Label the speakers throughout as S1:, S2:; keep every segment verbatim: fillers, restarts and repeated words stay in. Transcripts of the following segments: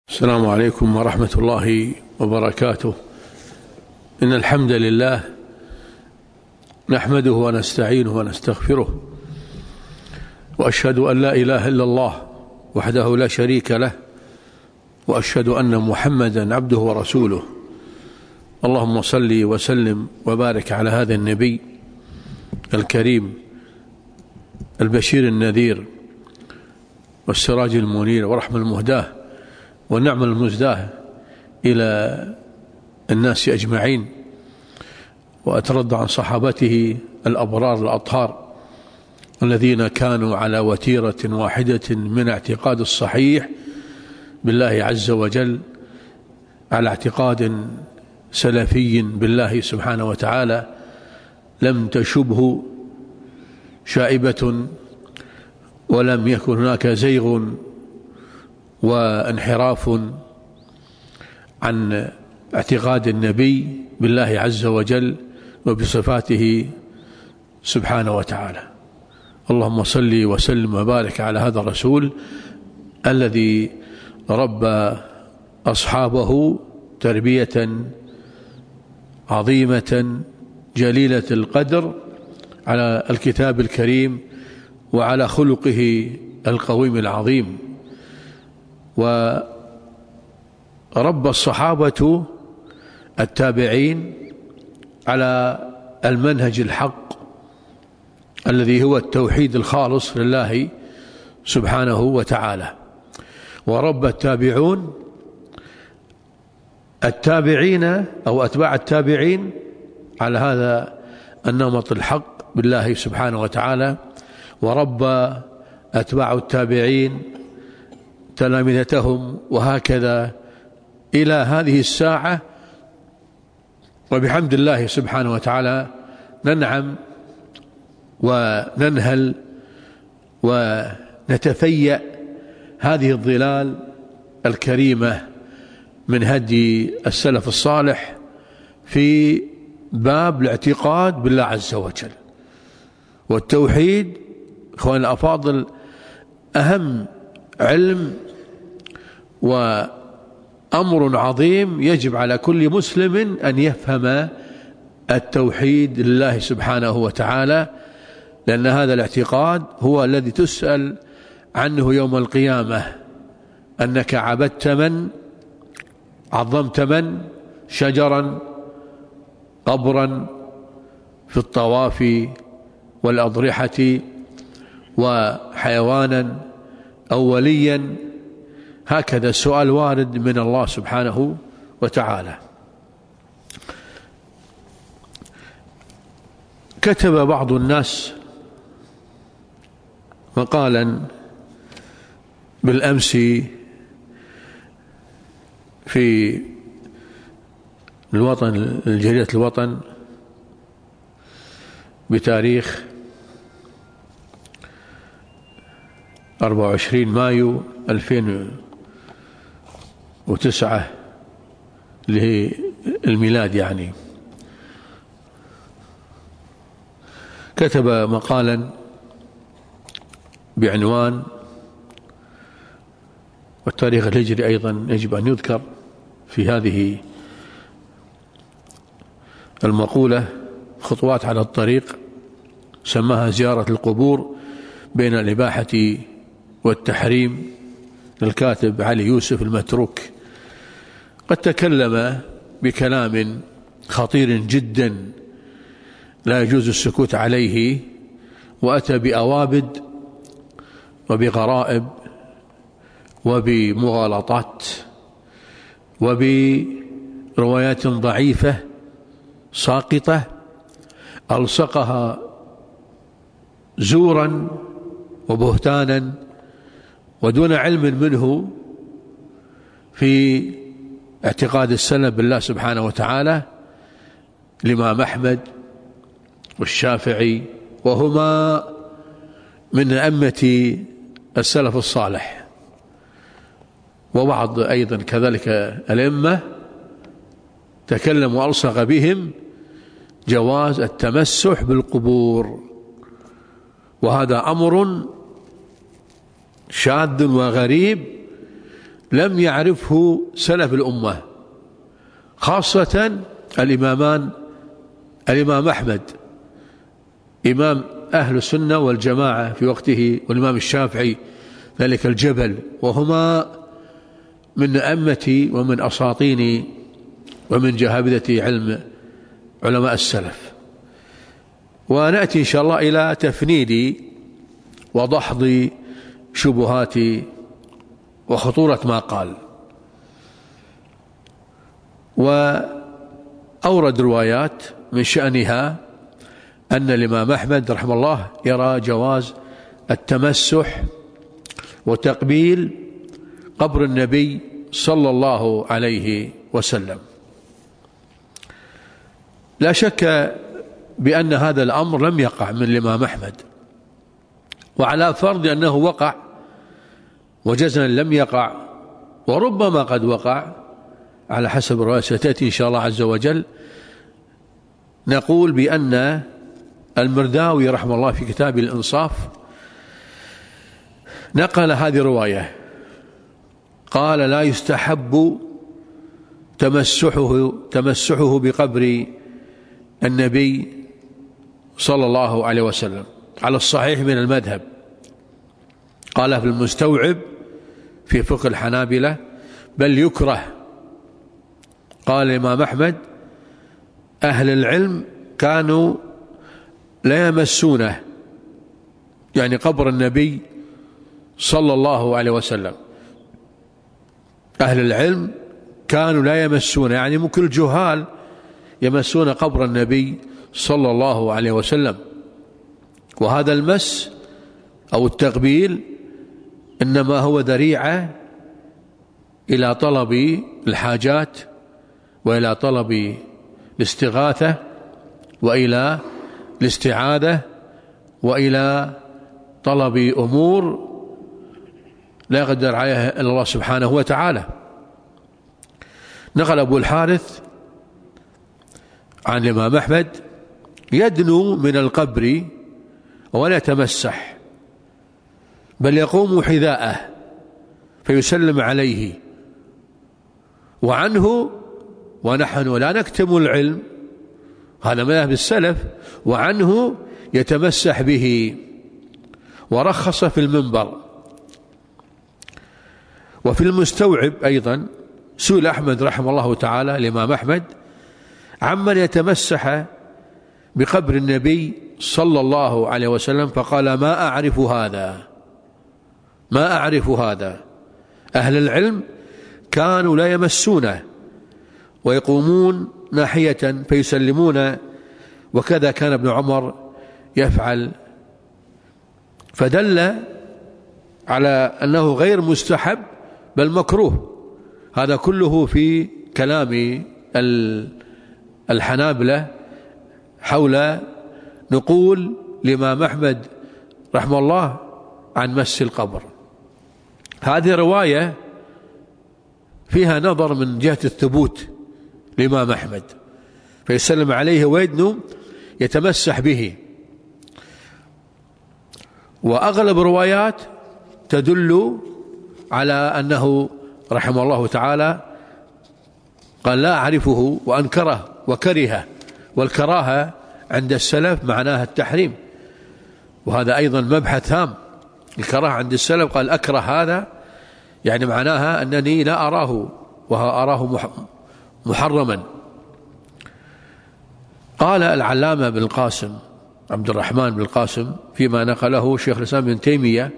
S1: السلام عليكم ورحمة الله وبركاته. إن الحمد لله نحمده ونستعينه ونستغفره، وأشهد أن لا إله إلا الله وحده لا شريك له، وأشهد أن محمدا عبده ورسوله. اللهم صل وسلم وبارك على هذا النبي الكريم البشير النذير والسراج المنير ورحمة المهداه والنعمة المزداه إلى الناس أجمعين، وأترضى عن صحابته الأبرار الأطهار الذين كانوا على وتيرة واحدة من اعتقاد الصحيح بالله عز وجل، على اعتقاد سلفي بالله سبحانه وتعالى لم تشبه شائبة، ولم يكن هناك زيغ وانحراف عن اعتقاد النبي بالله عز وجل وبصفاته سبحانه وتعالى. اللهم صل وسلم وبارك على هذا الرسول الذي ربى أصحابه تربية عظيمة جليلة القدر على الكتاب الكريم وعلى خلقه القويم العظيم، ورب الصحابة التابعين على المنهج الحق الذي هو التوحيد الخالص لله سبحانه وتعالى، ورب التابعون التابعين أو أتباع التابعين على هذا النمط الحق بالله سبحانه وتعالى، ورب أتباع التابعين تلامذتهم، وهكذا إلى هذه الساعة. وبحمد الله سبحانه وتعالى ننعم وننهل ونتفيأ هذه الظلال الكريمة من هدي السلف الصالح في باب الاعتقاد بالله عز وجل والتوحيد. إخواني الأفاضل، أهم علم وأمر عظيم يجب على كل مسلم أن يفهم التوحيد لله سبحانه وتعالى، لأن هذا الاعتقاد هو الذي تسأل عنه يوم القيامة، أنك عبدت من، عظمت من، شجرا، قبرا، في الطواف والأضرحة، وحيوانا أو وليا. هكذا السؤال وارد من الله سبحانه وتعالى. كتب بعض الناس مقالا بالأمس في الوطن، جريدة الوطن، بتاريخ أربعة وعشرين مايو ألفين وتسعة اللي هي الميلاد يعني. كتب مقالا بعنوان، والتاريخ الهجري أيضا يجب أن يذكر في هذه المقولة، خطوات على الطريق، سماها زيارة القبور بين الإباحة والتحريم، للكاتب علي يوسف المتروك. قد تكلم بكلام خطير جدا لا يجوز السكوت عليه، وأتى بأوابد وبغرائب وبمغالطات وبروايات ضعيفة ساقطة ألصقها زورا وبهتانا ودون علم منه في اعتقاد السلف بالله سبحانه وتعالى، الإمام أحمد والشافعي، وهما من أئمة السلف الصالح، وبعض أيضا كذلك الأئمة تكلم وألصق بهم جواز التمسح بالقبور، وهذا أمر شاذ وغريب لم يعرفه سلف الأمة، خاصة الإمامان الإمام أحمد إمام أهل السنة والجماعة في وقته، والإمام الشافعي ذلك الجبل، وهما من أئمة ومن أساطين ومن جهابذة علم علماء السلف. ونأتي إن شاء الله إلى تفنيد ودحض شبهات وخطورة ما قال. وأورد روايات من شأنها أن الإمام أحمد رحمه الله يرى جواز التمسح وتقبيل قبر النبي صلى الله عليه وسلم. لا شك بأن هذا الأمر لم يقع من الإمام أحمد، وعلى فرض أنه وقع وجزما لم يقع، وربما قد وقع على حسب الرواية ستأتي إن شاء الله عز وجل، نقول بأن المرداوي رحمه الله في كتاب الإنصاف نقل هذه الرواية، قال لا يستحب تمسحه تمسحه بقبر النبي صلى الله عليه وسلم على الصحيح من المذهب. قال في المستوعب في فقه الحنابلة بل يكره. قال الإمام أحمد أهل العلم كانوا لا يمسونه، يعني قبر النبي صلى الله عليه وسلم، أهل العلم كانوا لا يمسونه، يعني ممكن الجهال يمسون قبر النبي صلى الله عليه وسلم. وهذا المس أو التقبيل إنما هو ذريعة إلى طلب الحاجات وإلى طلب الاستغاثة وإلى الاستعاذة وإلى طلب أمور لا يقدر عليها إلا الله سبحانه وتعالى. نقل أبو الحارث عن الإمام أحمد يدنو من القبر ولا يتمسح، بل يقوم حذاءه فيسلم عليه. وعنه ونحن لا نكتم العلم، هذا مذهب السلف، وعنه يتمسح به، ورخص في المنبر. وفي المستوعب أيضا سئل أحمد رحمه الله تعالى الإمام أحمد عمن يتمسح بقبر النبي صلى الله عليه وسلم، فقال ما أعرف هذا ما أعرف هذا أهل العلم كانوا لا يمسونه ويقومون ناحية فيسلمون، وكذا كان ابن عمر يفعل. فدل على أنه غير مستحب بل مكروه. هذا كله في كلام الحنابلة حول نقول الإمام أحمد رحمه الله عن مس القبر. هذه رواية فيها نظر من جهة الثبوت الإمام أحمد، فيسلم عليه ويدنو يتمسح به. وأغلب روايات تدل على أنه رحمه الله تعالى قال لا أعرفه وأنكره وكره، والكراهة عند السلف معناها التحريم، وهذا أيضا مبحث هام. الكراهة عند السلف قال أكره هذا يعني معناها أنني لا أراه وأراه محرما. قال العلامة بن القاسم عبد الرحمن بن القاسم فيما نقله شيخ الإسلام ابن تيمية،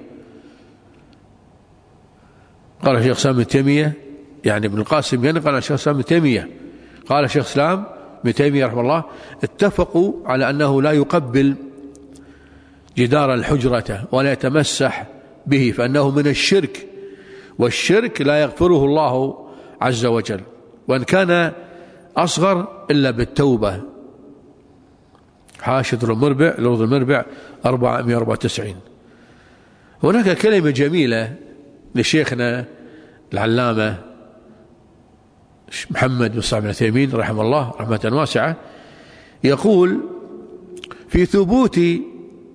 S1: قال شيخ الإسلام ابن تيمية يعني ابن القاسم ينقل عن شيخ الإسلام ابن تيمية، قال شيخ الإسلام ابن تيمية رحمه الله اتفقوا على أنه لا يقبل جدار الحجرة ولا يتمسح به، فأنه من الشرك، والشرك لا يغفره الله عز وجل، وإن كان أصغر إلا بالتوبة. حاشد المربع لوض المربع أربعمائة وأربعة وتسعين. هناك كلمة جميلة لشيخنا العلامة محمد بن صالح بن عثيمين رحمه الله رحمة واسعة، يقول في ثبوت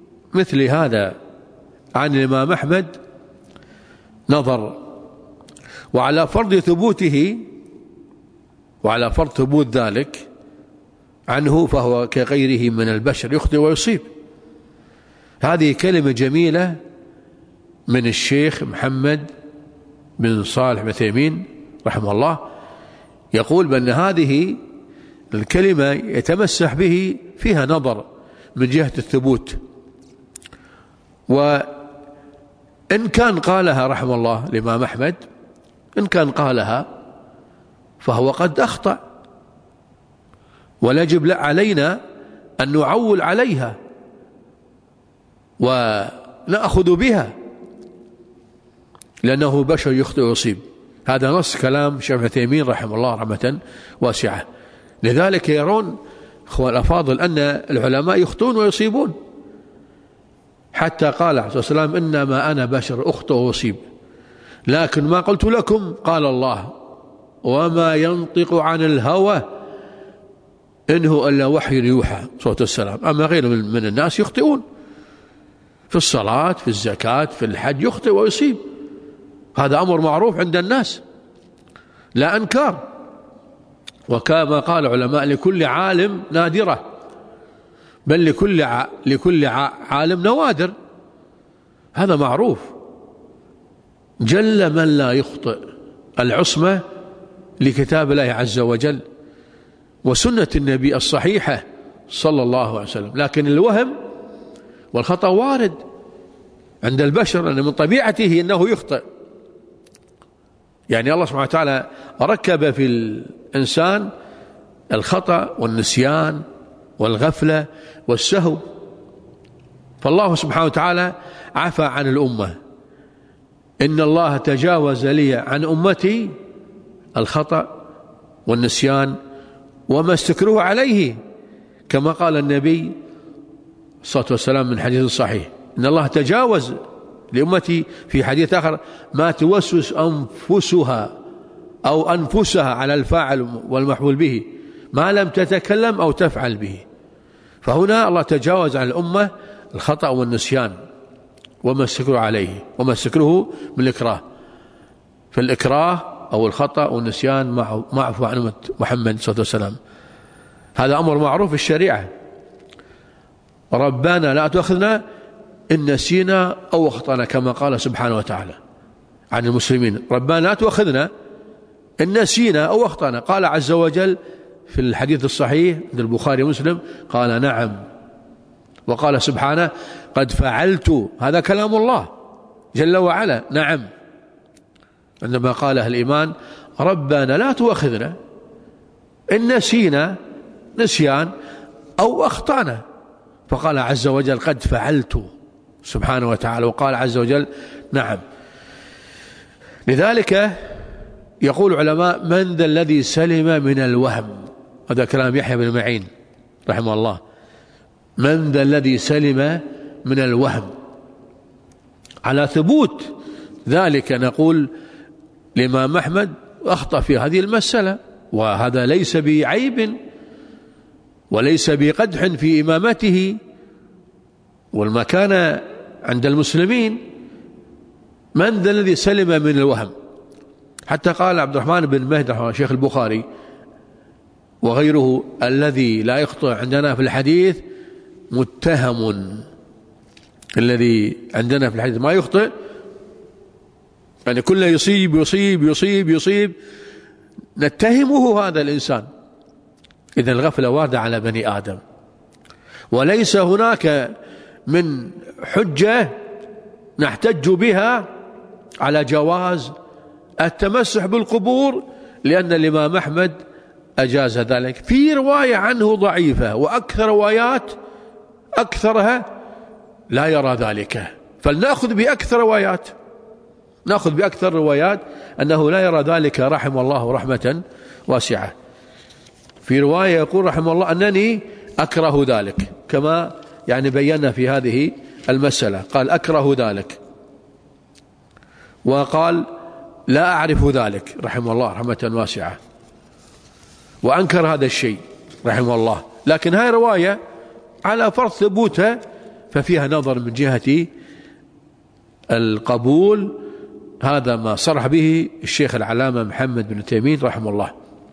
S1: مثل هذا عن الإمام أحمد نظر، وعلى فرض ثبوته وعلى فرض ثبوت ذلك عنه فهو كغيره من البشر يخطئ ويصيب. هذه كلمة جميلة من الشيخ محمد بن صالح بن عثيمين رحمه الله، يقول بأن هذه الكلمة يتمسح به فيها نظر من جهة الثبوت، وإن كان قالها رحمه الله الإمام أحمد، إن كان قالها فهو قد أخطأ، ولا يجب علينا أن نعول عليها ونأخذ بها لأنه بشر يخطئ ويصيب. هذا نص كلام الشيخ ابن عثيمين رحمه الله رحمة واسعة. لذلك يرون أخوان الأفاضل أن العلماء يخطئون ويصيبون، حتى قال عليه الصلاة والسلام إنما أنا بشر أخطئ وأصيب، لكن ما قلت لكم قال الله وما ينطق عن الهوى إن هو إلا وحي يوحى صلى الله عليه وسلم. أما غير من الناس يخطئون في الصلاة في الزكاة في الحج، يخطئ ويصيب، هذا أمر معروف عند الناس لا أنكار. وكما قال العلماء لكل عالم نادرة، بل لكل ع... لكل ع... عالم نوادر، هذا معروف. جل من لا يخطئ، العصمة لكتاب الله عز وجل وسنة النبي الصحيحة صلى الله عليه وسلم. لكن الوهم والخطأ وارد عند البشر، لأن من طبيعته أنه يخطئ. يعني الله سبحانه وتعالى ركب في الإنسان الخطأ والنسيان والغفلة والسهو، فالله سبحانه وتعالى عفى عن الأمة. إن الله تجاوز لي عن أمتي الخطأ والنسيان وما استكروه عليه، كما قال النبي صلى الله عليه وسلم من حديث صحيح إن الله تجاوز لأمتي في حديث آخر ما توسوس أنفسها أو أنفسها على الفاعل والمحمول به ما لم تتكلم أو تفعل به. فهنا الله تجاوز عن الأمة الخطأ والنسيان وما استكروه عليه وما استكروه من الإكراه. فالإكراه أو الخطأ والنسيان معفو عن أمة محمد صلى الله عليه وسلم، هذا أمر معروف في الشريعة. ربنا لا تؤاخذنا إن نسينا أو أخطأنا، كما قال سبحانه وتعالى عن المسلمين ربنا لا تؤاخذنا إن نسينا أو أخطأنا. قال عز وجل في الحديث الصحيح عند البخاري ومسلم قال نعم، وقال سبحانه قد فعلت، هذا كلام الله جل وعلا نعم. عندما قال أهل الإيمان ربنا لا تؤاخذنا إن نسينا نسيان أو أخطأنا، فقال عز وجل قد فعلت سبحانه وتعالى، وقال عز وجل نعم. لذلك يقول العلماء من ذا الذي سلم من الوهم، هذا كلام يحيى بن معين رحمه الله، من ذا الذي سلم من الوهم. على ثبوت ذلك نقول الإمام أحمد أخطأ في هذه المسألة، وهذا ليس بعيب وليس بقدح في إمامته والمكانة عند المسلمين. من ذا الذي سلم من الوهم؟ حتى قال عبد الرحمن بن مهدي شيخ البخاري وغيره الذي لا يخطئ عندنا في الحديث متهم، الذي عندنا في الحديث ما يخطئ يعني كله يصيب يصيب يصيب يصيب نتهمه هذا الإنسان. إذن الغفلة واردة على بني آدم، وليس هناك من حجة نحتج بها على جواز التمسح بالقبور، لأن الإمام أحمد أجاز ذلك. في رواية عنه ضعيفة، وأكثر روايات أكثرها لا يرى ذلك، فلنأخذ بأكثر روايات نأخذ بأكثر روايات أنه لا يرى ذلك رحمه الله رحمة واسعة. في رواية يقول رحمه الله أنني أكره ذلك، كما يعني بينا في هذه المسألة، قال أكره ذلك، وقال لا أعرف ذلك رحمه الله رحمة واسعة، وأنكر هذا الشيء رحمه الله. لكن هاي رواية على فرض ثبوتها ففيها نظر من جهة القبول هذا ما صرح به الشيخ العلامة محمد بن تيمية رحمه الله.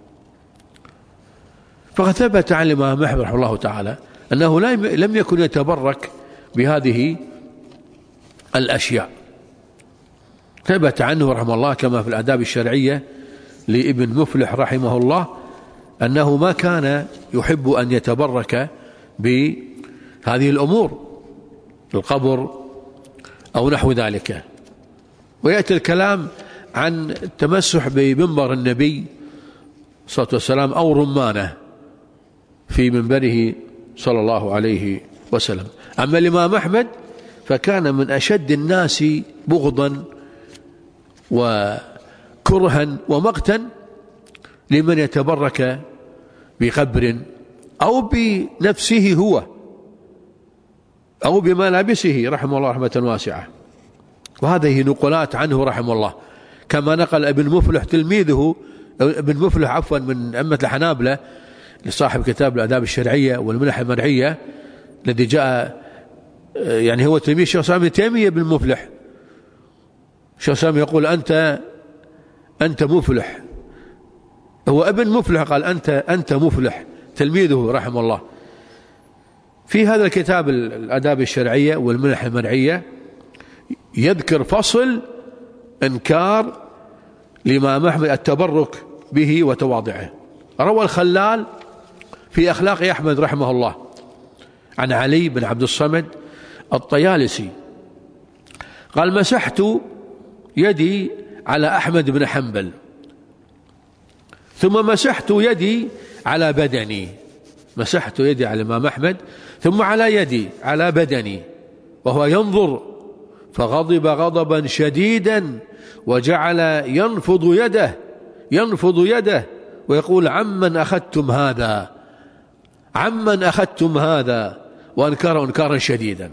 S1: فقد ثبت عن الإمام أحمد رحمه الله تعالى أنه لم يكن يتبرك بهذه الأشياء. ثبت عنه رحمه الله كما في الآداب الشرعية لابن مفلح رحمه الله أنه ما كان يحب أن يتبرك بهذه الأمور، القبر أو نحو ذلك. ويأتي الكلام عن التمسح بمنبر النبي صلى الله عليه وسلم أو رمانه في منبره صلى الله عليه وسلم. أما الإمام أحمد فكان من أشد الناس بغضا وكرها ومقتا لمن يتبرك بقبر أو بنفسه هو أو بملابسه رحمه الله رحمة واسعة. وهذه نقلات عنه رحمه الله، كما نقل ابن مفلح تلميذه ابن مفلح عفوا من أئمة الحنابلة لصاحب كتاب الآداب الشرعية والمنح المرعية الذي جاء يعني هو تلميذ الشيخ الإسلام ابن تيمية بن مفلح. الشيخ الإسلام يقول أنت أنت مفلح، هو ابن مفلح قال أنت أنت مفلح تلميذه رحمه الله. في هذا الكتاب الآداب الشرعية والمنح المرعية يذكر فصل إنكار الإمام أحمد التبرك به وتواضعه. روى الخلال في أخلاق أحمد رحمه الله عن علي بن عبد الصمد الطيالسي قال مسحت يدي على أحمد بن حنبل ثم مسحت يدي على بدني، مسحت يدي على الإمام أحمد ثم على يدي على بدني وهو ينظر، فغضب غضبا شديدا وجعل ينفض يده ينفض يده ويقول عمن أخذتم هذا عمن أخذتم هذا، وأنكره إنكارا شديدا.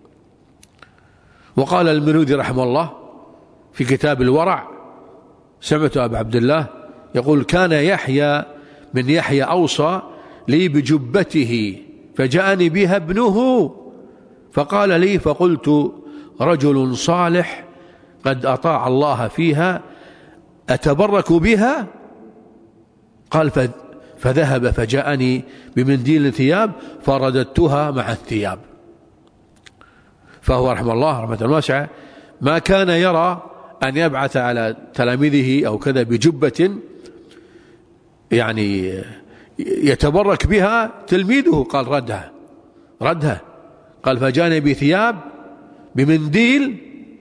S1: وقال المنودي رحمه الله في كتاب الورع سمعت أبا عبد الله يقول كان يحيى من يحيى أوصى لي بجبته فجاءني بها ابنه فقال لي فقلت رجل صالح قد أطاع الله فيها أتبرك بها؟ قال فذهب فجاءني بمنديل ثياب فرددتها مع الثياب. فهو رحمه الله رحمة واسعة ما كان يرى أن يبعث على تلاميذه أو كذا بجبة يعني يتبرك بها تلميذه، قال ردها ردها قال فجاءني بثياب بمنديل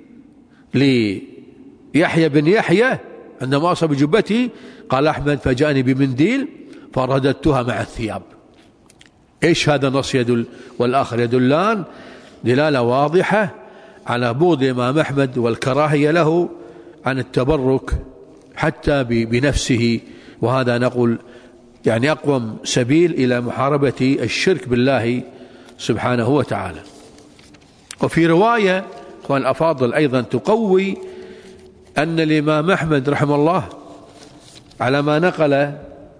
S1: ليحيى بن يحيى عندما أصاب بجبتي قال أحمد فجاءني بمنديل فرددتها مع الثياب. إيش هذا النص يدل والآخر يدلان دلالة واضحة على بغض الإمام أحمد والكراهية له عن التبرك حتى بنفسه، وهذا نقول يعني أقوم سبيل إلى محاربة الشرك بالله سبحانه وتعالى. وفي رواية أخوان الأفاضل أيضا تقوي أن الإمام أحمد رحمه الله على ما نقل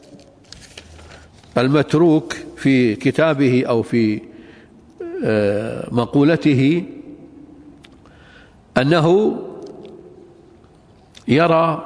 S1: المتروك في كتابه أو في مقولته أنه يرى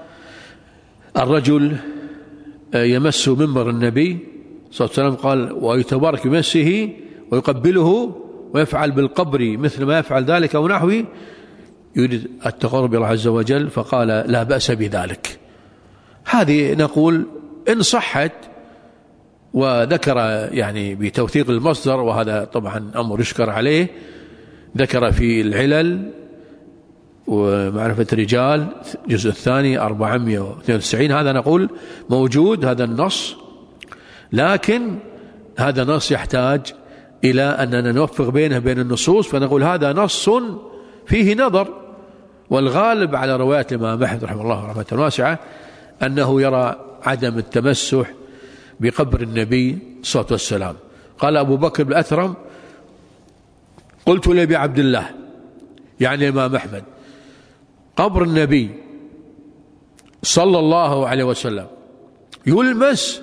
S1: الرجل يمس منبر النبي صلى الله عليه وسلم قال ويتبارك بمسه ويقبله ويفعل بالقبر مثل ما يفعل ذلك أو نحوه يريد التقرب إلى الله عز وجل، فقال لا بأس بذلك. هذه نقول إن صحت وذكر يعني بتوثيق المصدر، وهذا طبعا أمر يشكر عليه، ذكر في العلل ومعرفة الرجال الجزء الثاني أربعمائة واثنين وتسعين، هذا نقول موجود هذا النص، لكن هذا نص يحتاج إلى أننا نوفق بينه بين النصوص، فنقول هذا نص فيه نظر، والغالب على روايات الإمام أحمد رحمه الله رحمة واسعة أنه يرى عدم التمسح بقبر النبي صلى الله عليه وسلم. قال أبو بكر بن الأثرم قلت لأبي عبد الله يعني الإمام أحمد قبر النبي صلى الله عليه وسلم يلمس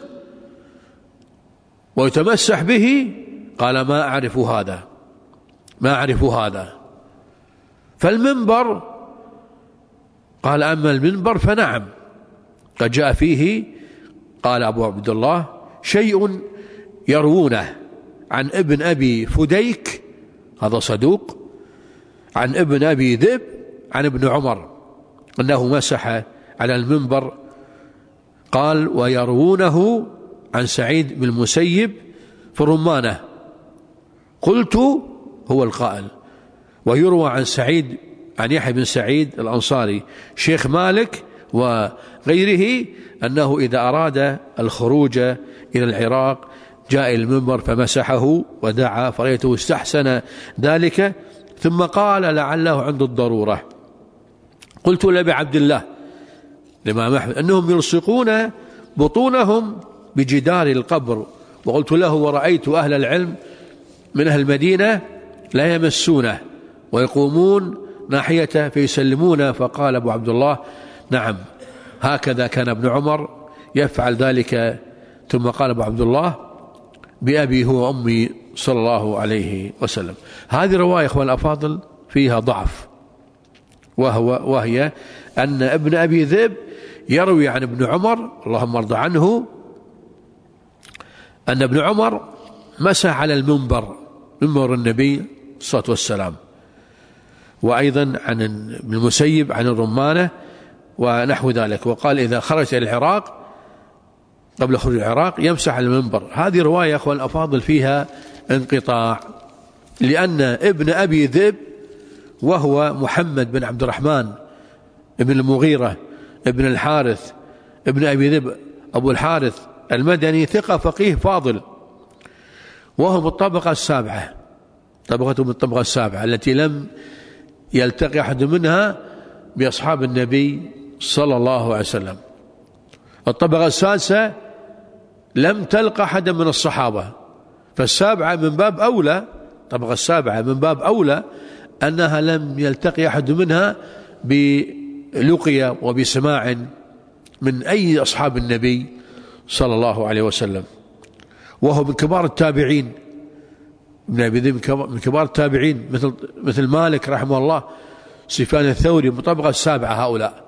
S1: ويتمسح به؟ قال ما أعرف هذا ما أعرف هذا. فالمنبر قال أما المنبر فنعم، قد جاء فيه قال أبو عبد الله شيء يروونه عن ابن أبي فديك، هذا صدوق، عن ابن أبي ذئب عن ابن عمر أنه مسح على المنبر. قال ويروونه عن سعيد بن المسيب في الرمانة، قلت هو القائل. ويروى عن سعيد عن يحيى بن سعيد الأنصاري شيخ مالك وغيره أنه إذا أراد الخروج إلى العراق جاء المنبر فمسحه ودعا، فرأيته استحسن ذلك، ثم قال لعله عند الضرورة. قلت لأبي عبد الله الإمام أحمد أنهم يلصقون بطونهم بجدار القبر، وقلت له ورأيت أهل العلم من أهل المدينة لا يمسونه ويقومون ناحيته فيسلمون. فقال أبو عبد الله نعم هكذا كان ابن عمر يفعل ذلك. ثم قال أبو عبد الله بأبي هو أمي صلى الله عليه وسلم. هذه رواية أخوان الأفاضل فيها ضعف، وهو وهي أن ابن أبي ذئب يروي عن ابن عمر اللهم ارضى عنه أن ابن عمر مسح على المنبر، منبر النبي صلى الله عليه وسلم، وأيضا عن ابن المسيب عن الرمانة ونحو ذلك. وقال إذا خرج إلى العراق قبل خروج العراق يمسح على المنبر. هذه رواية يا أخوان الأفاضل فيها انقطاع، لأن ابن أبي ذئب وهو محمد بن عبد الرحمن ابن المغيرة ابن الحارث ابن أبي ذئب أبو الحارث المدني ثقة فقيه فاضل، وهو من الطبقة السابعة، طبقته من الطبقة السابعة التي لم يلتقي أحد منها بأصحاب النبي صلى الله عليه وسلم. الطبقة السادسة لم تلقى أحدا من الصحابة، فالسابعة من باب أولى، الطبقة السابعة من باب أولى أنها لم يلتقي أحد منها بلقية وبسماع من أي أصحاب النبي صلى الله عليه وسلم. وهو من كبار التابعين، ابن أبي ذئب من كبار التابعين مثل مثل مالك رحمه الله، سفيان الثوري، من الطبقة السابعة هؤلاء.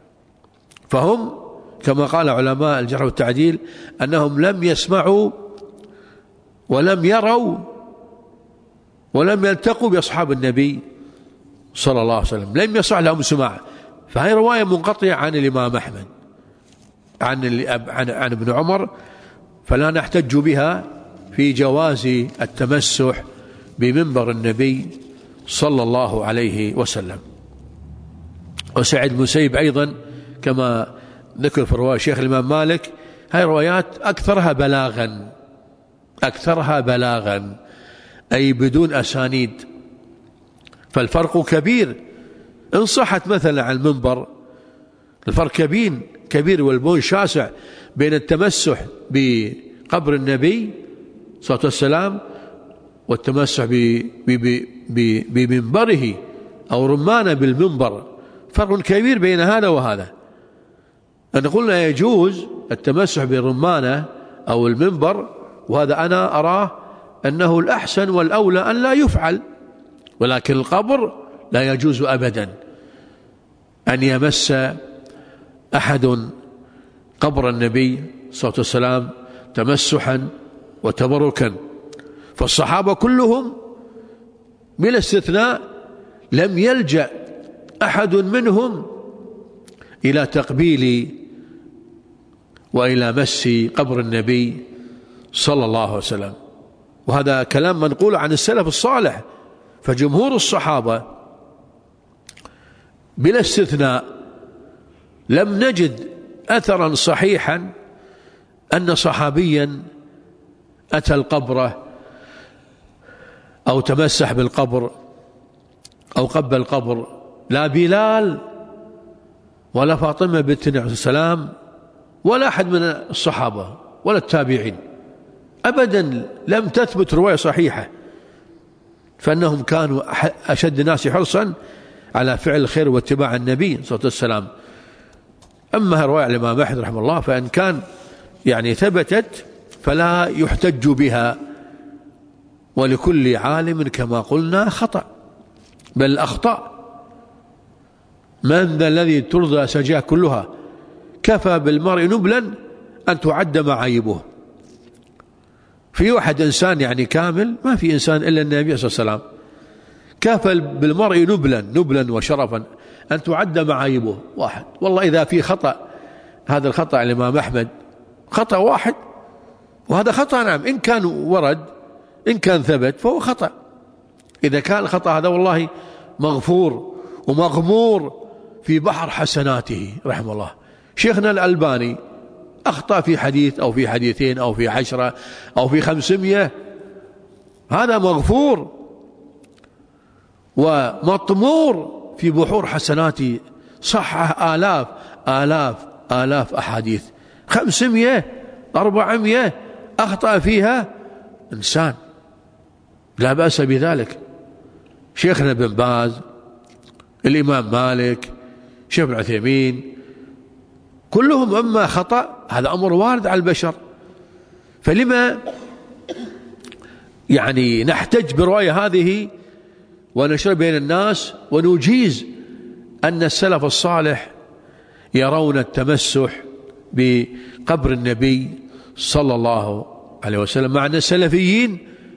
S1: فهم كما قال علماء الجرح والتعديل أنهم لم يسمعوا ولم يروا ولم يلتقوا بأصحاب النبي صلى الله عليه وسلم، لم يصح لهم سماع. فهي رواية منقطعة عن الإمام أحمد عن عن عن ابن عمر، فلا نحتج بها في جواز التمسح بمنبر النبي صلى الله عليه وسلم. وسعيد بن مسيب أيضا كما ذكر في رواية شيخ الإمام مالك، هاي روايات أكثرها بلاغا، أكثرها بلاغا أي بدون أسانيد. فالفرق كبير إن صحت مثلا عن المنبر، الفرق كبير كبير والبون شاسع بين التمسح بقبر النبي صلى الله عليه وسلم والتمسح بمنبره أو رمانة بالمنبر، فرق كبير بين هذا وهذا. أن قلنا يجوز التمسح بالرمانة أو المنبر، وهذا أنا أراه أنه الأحسن والأولى أن لا يفعل، ولكن القبر لا يجوز أبدا أن يمس أحد قبر النبي صلى الله عليه وسلم تمسحا وتبركا. فالصحابة كلهم بلا استثناء لم يلجأ أحد منهم إلى تقبيل وإلى مس قبر النبي صلى الله عليه وسلم، وهذا كلام منقول عن السلف الصالح. فجمهور الصحابة بلا استثناء لم نجد أثرا صحيحا أن صحابيا أتى القبر أو تمسح بالقبر أو قبل القبر، لا بلال ولا فاطمة بنت النبي عليه السلام ولا أحد من الصحابة ولا التابعين أبدا، لم تثبت رواية صحيحة. فأنهم كانوا أشد الناس حرصا على فعل الخير واتباع النبي صلى الله عليه وسلم. أما رواية الإمام أحمد رحمه الله فإن كان يعني ثبتت فلا يحتج بها، ولكل عالم كما قلنا خطأ، بل أخطأ. من ذا الذي ترضى سجاه كلها كفى بالمرء نبلا أن تعد معايبه. في واحد إنسان يعني كامل؟ ما في إنسان إلا النبي صلى الله عليه وسلم. كفى بالمرء نبلا نبلا وشرفا أن تعد معايبه. واحد والله إذا في خطأ، هذا الخطأ الإمام أحمد خطأ واحد، وهذا خطأ نعم إن كان ورد، إن كان ثبت فهو خطأ. إذا كان الخطأ هذا والله مغفور ومغمور في بحر حسناته رحمه الله. شيخنا الألباني أخطأ في حديث أو في حديثين أو في عشرة أو في خمسمية، هذا مغفور ومطمور في بحور حسناته، صحح آلاف آلاف آلاف أحاديث. خمسمية أربعمية أخطأ فيها إنسان، لا بأس بذلك. شيخنا بن باز، الإمام مالك، شيخ ابن عثيمين، كلهم أما خطأ هذا أمر وارد على البشر، فلما يعني نحتج برواية هذه ونشر بين الناس ونجيز أن السلف الصالح يرون التمسح بقبر النبي صلى الله عليه وسلم، مع أن السلفيين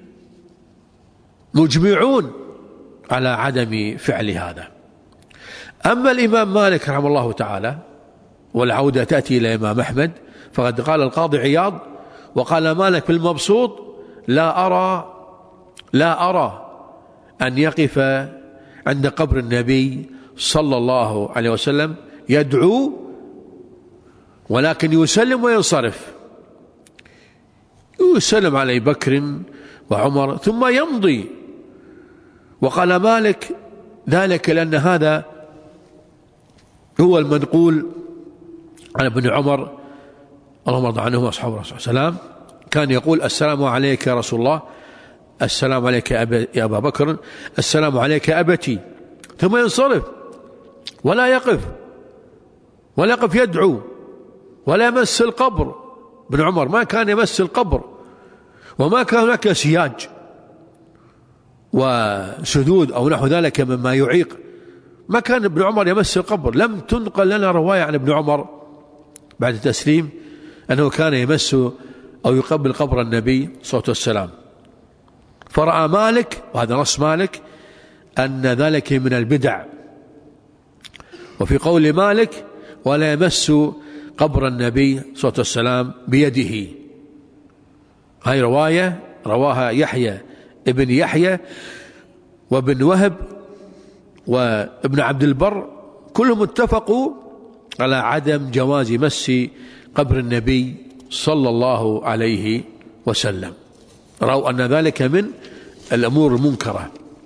S1: مجمعون على عدم فعل هذا. أما الإمام مالك رحمه الله تعالى، والعودة تأتي إلى الإمام أحمد، فقد قال القاضي عياض وقال مالك في المبسوط: لا أرى لا أرى أن يقف عند قبر النبي صلى الله عليه وسلم يدعو، ولكن يسلم وينصرف، يسلم على أبي بكر وعمر ثم يمضي. وقال مالك ذلك لأن هذا هو المنقول عن ابن عمر اللهم ارض عنهم أصحاب الرسول صلى الله عليه وسلم، كان يقول: السلام عليك يا رسول الله، السلام عليك يا أبا بكر، السلام عليك أبتي، ثم ينصرف ولا يقف ولا يقف يدعو ولا يمس القبر. ابن عمر ما كان يمس القبر، وما كان هناك سياج وسدود أو نحو ذلك مما يعيق، ما كان ابن عمر يمس القبر. لم تنقل لنا رواية عن ابن عمر بعد التسليم أنه كان يمس أو يقبل قبر النبي صلى الله عليه وسلم. فرأى مالك، وهذا نص مالك، أن ذلك من البدع. وفي قول مالك: ولا يمس قبر النبي صلى الله عليه وسلم بيده. هاي رواية رواها يحيى ابن يحيى وابن وهب وابن عبد البر، كلهم اتفقوا على عدم جواز مس قبر النبي صلى الله عليه وسلم، رأوا أن ذلك من الأمور المنكرة.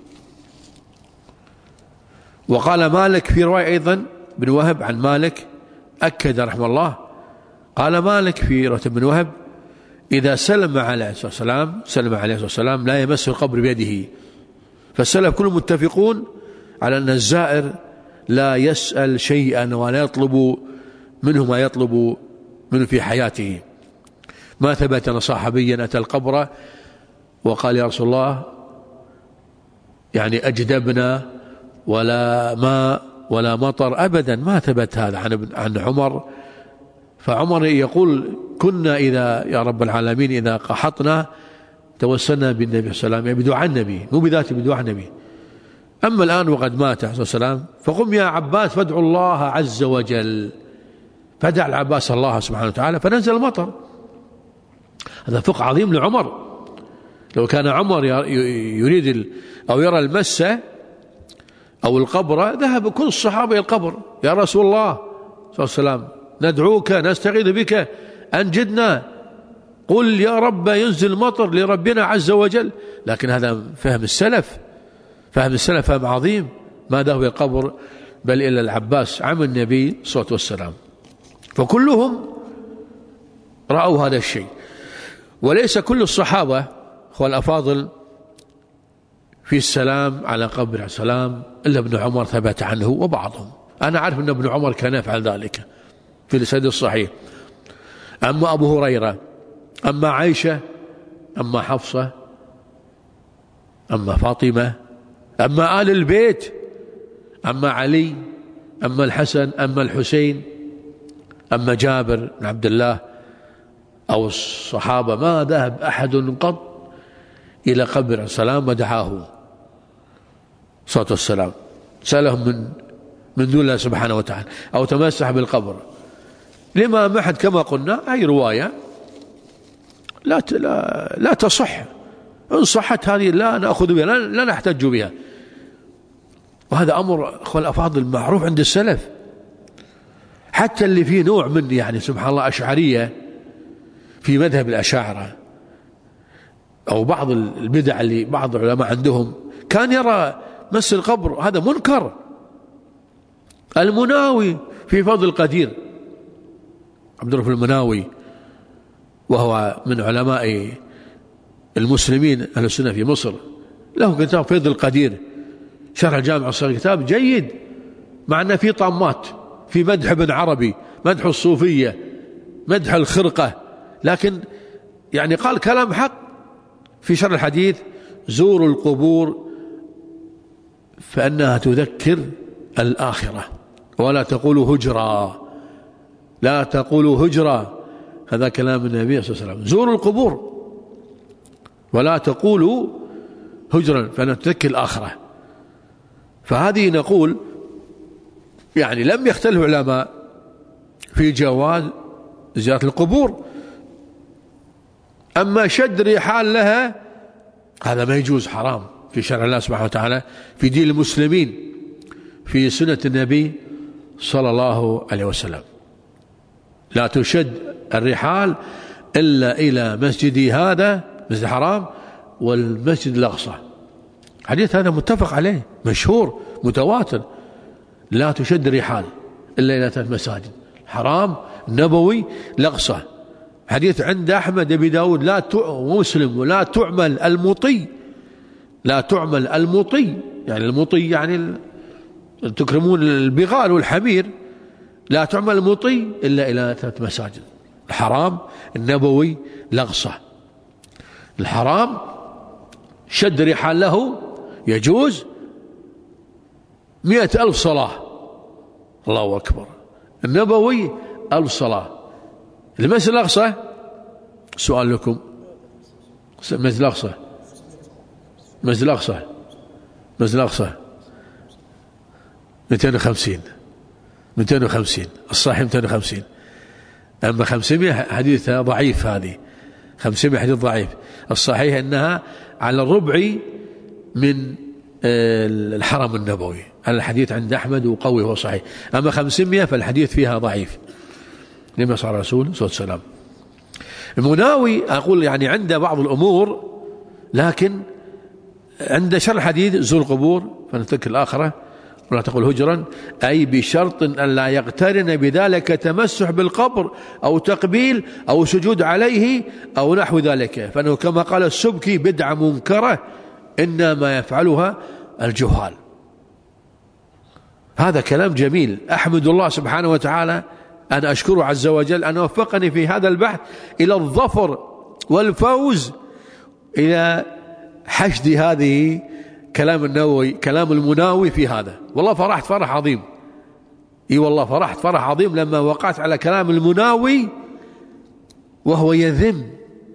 S1: وقال مالك في رواية أيضا بن وهب عن مالك أكد رحمه الله، قال مالك في رواية بن وهب: إذا سلم عليه الصلاة والسلام سلم عليه الصلاة والسلام لا يمس القبر بيده. فالسلف كلهم متفقون على أن الزائر لا يسأل شيئا ولا يطلب منه ما يطلب منه في حياته. ما ثبت أن صحابيا أتى القبر وقال: يا رسول الله يعني أجدبنا ولا ماء ولا مطر، أبدا ما ثبت هذا عن عن عمر. فعمر يقول: كنا إذا يا رب العالمين إذا قحطنا توسلنا بالنبي صلى الله عليه وسلم، بدعاء النبي، مو بذاته، بدعاء النبي. أما الآن وقد مات عليه الصلاة والسلام فقم يا عباس فادعوا الله عز وجل، فدع العباس الله سبحانه وتعالى فنزل المطر. هذا فقه عظيم لعمر. لو كان عمر يريد أو يرى المسة أو القبر ذهب كل الصحابة إلى القبر: يا رسول الله صلى الله عليه وسلم ندعوك نستغيث بك أنجدنا، قل يا رب ينزل المطر لربنا عز وجل. لكن هذا فهم السلف، فهم السلف فهم عظيم، ما ذهب إلى القبر بل إلى العباس عم النبي صلى الله عليه وسلم. فكلهم رأوا هذا الشيء، وليس كل الصحابة هو الأفاضل في السلام على قبر السلام إلا ابن عمر ثبت عنه وبعضهم. أنا عارف أن ابن عمر كان يفعل ذلك في الإسناد الصحيح. أما أبو هريرة، أما عائشة، أما حفصة، أما فاطمة، أما آل البيت، أما علي، أما الحسن أما الحسين أما جابر بن عبد الله أو الصحابة ما ذهب أحد قط إلى قبر السلام ودعاه صلى والسلام، سألهم من من دون الله سبحانه وتعالى أو تمسح بالقبر. لما محد كما قلنا أي رواية لا لا, لا تصح، إن صحت هذه لا نأخذ بها، لا, لا نحتج بها. وهذا أمر أخوة الأفاضل معروف عند السلف، حتى اللي فيه نوع من يعني سبحان الله أشعرية في مذهب الأشاعرة أو بعض البدع اللي بعض العلماء عندهم كان يرى مس القبر هذا منكر. المناوي في فضل القدير، عبد الرحمن المناوي وهو من علماء المسلمين أهل السنة في مصر، له كتاب فضل القدير شرح الجامع الصغير، كتاب جيد مع أنه في طامات، في مدح ابن عربي، مدح الصوفية، مدح الخرقة، لكن يعني قال كلام حق في شرح الحديث: زوروا القبور فإنها تذكر الآخرة ولا تقولوا هجرا، لا تقولوا هجرا، هذا كلام النبي صلى الله عليه وسلم. زوروا القبور ولا تقولوا هجرا فإنها تذكر الآخرة. فهذه نقول يعني لم يختلف العلماء في جواز زيارة القبور، أما شد رحال لها هذا ما يجوز، حرام في شرع الله سبحانه وتعالى، في دين المسلمين، في سنة النبي صلى الله عليه وسلم. لا تشد الرحال إلا إلى مسجدي هذا مسجد الحرام والمسجد الأقصى. حديث هذا متفق عليه مشهور متواتر، لا تشد الرحال إلا إلى ثلاث مساجد: الحرام، النبوي، الأقصى. حديث عند أحمد بن داود لا مسلم ولا تعمل المطي، لا تعمل المطي يعني المطي يعني تكرمون البغال والحمير، لا تعمل المطي إلا إلى ثلاث مساجد: الحرام، النبوي، الأقصى. الحرام شد رحال له يجوز مئة ألف صلاة، الله أكبر. النبوي ألف صلاة. المسجد الأقصى سؤال لكم، المسجد الأقصى المسجد الأقصى المسجد الأقصى مئتين وخمسين مئتين وخمسين الصحيح مئتين وخمسين، أما خمسمائة حديثها ضعيف، هذه خمسمائة حديث ضعيف. الصحيح أنها على الربع من الحرم النبوي، الحديث عند أحمد وقوي هو صحيح، أما خمسمائة فالحديث فيها ضعيف لما صار الرسول صلى الله عليه وسلم. المناوي أقول يعني عند بعض الأمور، لكن عند شرح الحديث: زور القبور فنترك الآخرة ولا تقول هجرا، أي بشرط أن لا يقترن بذلك تمسح بالقبر أو تقبيل أو سجود عليه أو نحو ذلك، فإنه كما قال السبكي: بدعة منكرة إنما يفعلها الجهال. هذا كلام جميل، أحمد الله سبحانه وتعالى أن أشكره عز وجل أن وفقني في هذا البحث إلى الظفر والفوز، إلى حشد هذه كلام النووي كلام المناوي في هذا. والله فرحت فرح عظيم، اي والله فرحت فرح عظيم لما وقعت على كلام المناوي وهو يذم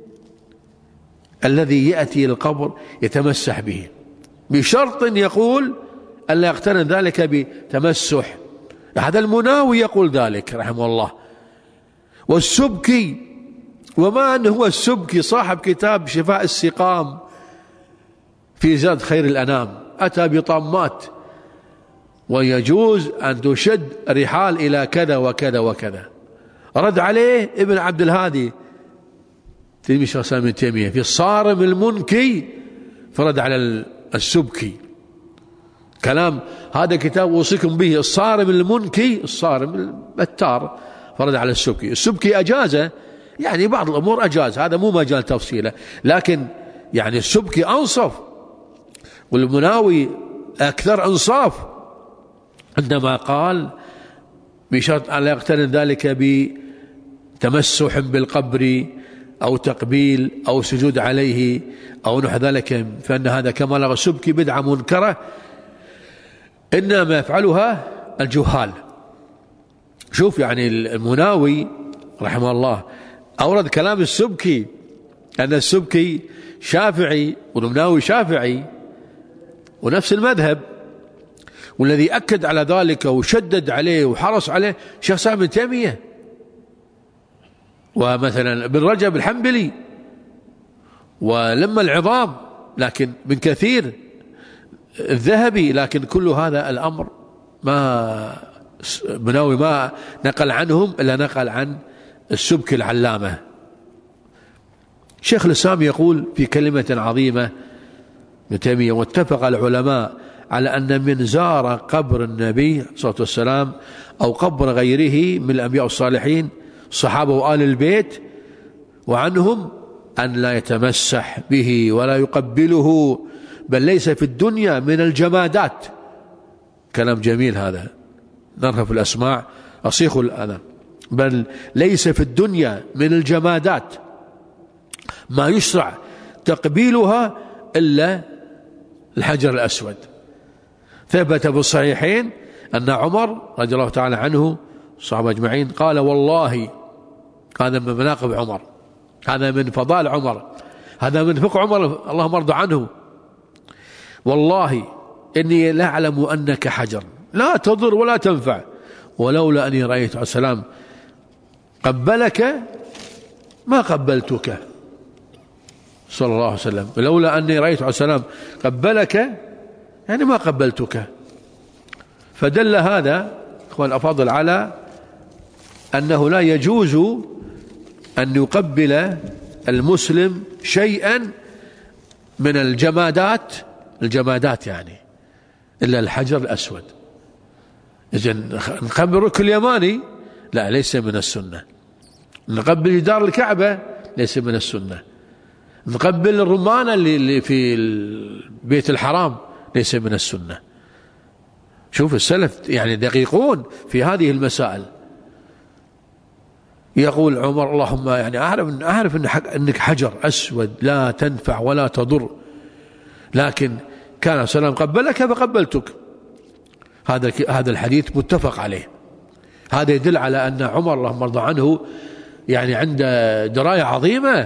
S1: الذي يأتي القبر يتمسح به، بشرط يقول ألا يقترن ذلك بتمسح. هذا المناوي يقول ذلك رحمه الله. والسبكي، وما أنه هو السبكي صاحب كتاب شفاء السقام في زاد خير الأنام، أتى بطامات ويجوز أن تشد رحال إلى كذا وكذا وكذا. رد عليه ابن عبد الهادي تلميذ شيخ الإسلام ابن تيمية في الصارم المنكي، فرد على السبكي كلام هذا كتاب أوصيكم به، الصارم المنكي، الصارم البتار، فرد على السبكي. السبكي أجازه، يعني بعض الأمور أجاز، هذا مو مجال تفصيله، لكن يعني السبكي أنصف والمناوي أكثر أنصاف عندما قال بشرط أن لا يقترن ذلك بتمسح بالقبر أو تقبيل أو سجود عليه أو نحو ذلك، فإن هذا كما لغى السبكي بدعة منكرة إنما يفعلها الجهال. شوف يعني المناوي رحمه الله أورد كلام السبكي، أن السبكي شافعي والمناوي شافعي ونفس المذهب، والذي أكد على ذلك وشدد عليه وحرص عليه شيخ الإسلام ابن تيمية، ومثلا ابن رجب الحنبلي، ولما العظام، لكن من كثير الذهبي، لكن كل هذا الأمر ما مناوي ما نقل عنهم إلا نقل عن السبكي العلامة. شيخ الإسلام يقول في كلمة عظيمة ابن تيمية: واتفق العلماء على أن من زار قبر النبي صلى الله عليه وسلم أو قبر غيره من الأنبياء الصالحين الصحابة وآل البيت وعنهم أن لا يتمسح به ولا يقبله، بل ليس في الدنيا من الجمادات. كلام جميل هذا، نرهف الأسماع أصيخ الأذى. بل ليس في الدنيا من الجمادات ما يشرع تقبيلها إلا الحجر الأسود. ثبت بالصحيحين أن عمر رضي الله تعالى عنه الصحابة أجمعين قال: والله، هذا من مناقب عمر، هذا من فضائل عمر، هذا من فقه عمر اللهم ارضى عنه: والله إني لا أعلم أنك حجر لا تضر ولا تنفع، ولولا أني رأيت عليه السلام قبلك ما قبلتك صلى الله عليه وسلم، لولا أني رأيت عليه السلام قبلك يعني ما قبلتك. فدل هذا أخوان الأفاضل على أنه لا يجوز أن يقبل المسلم شيئا من الجمادات الجمادات يعني إلا الحجر الأسود. إذن نقبل الركن اليماني لا، ليس من السنة. نقبل جدار الكعبة ليس من السنة. نقبل الرمانة اللي في البيت الحرام ليس من السنة. شوف السلف يعني دقيقون في هذه المسائل. يقول عمر: اللهم يعني أعرف أعرف أنك حجر أسود لا تنفع ولا تضر، لكن كان سلام قبلك فقبلتك. هذا هذا الحديث متفق عليه. هذا يدل على أن عمر اللهم ارضى عنه يعني عنده دراية عظيمة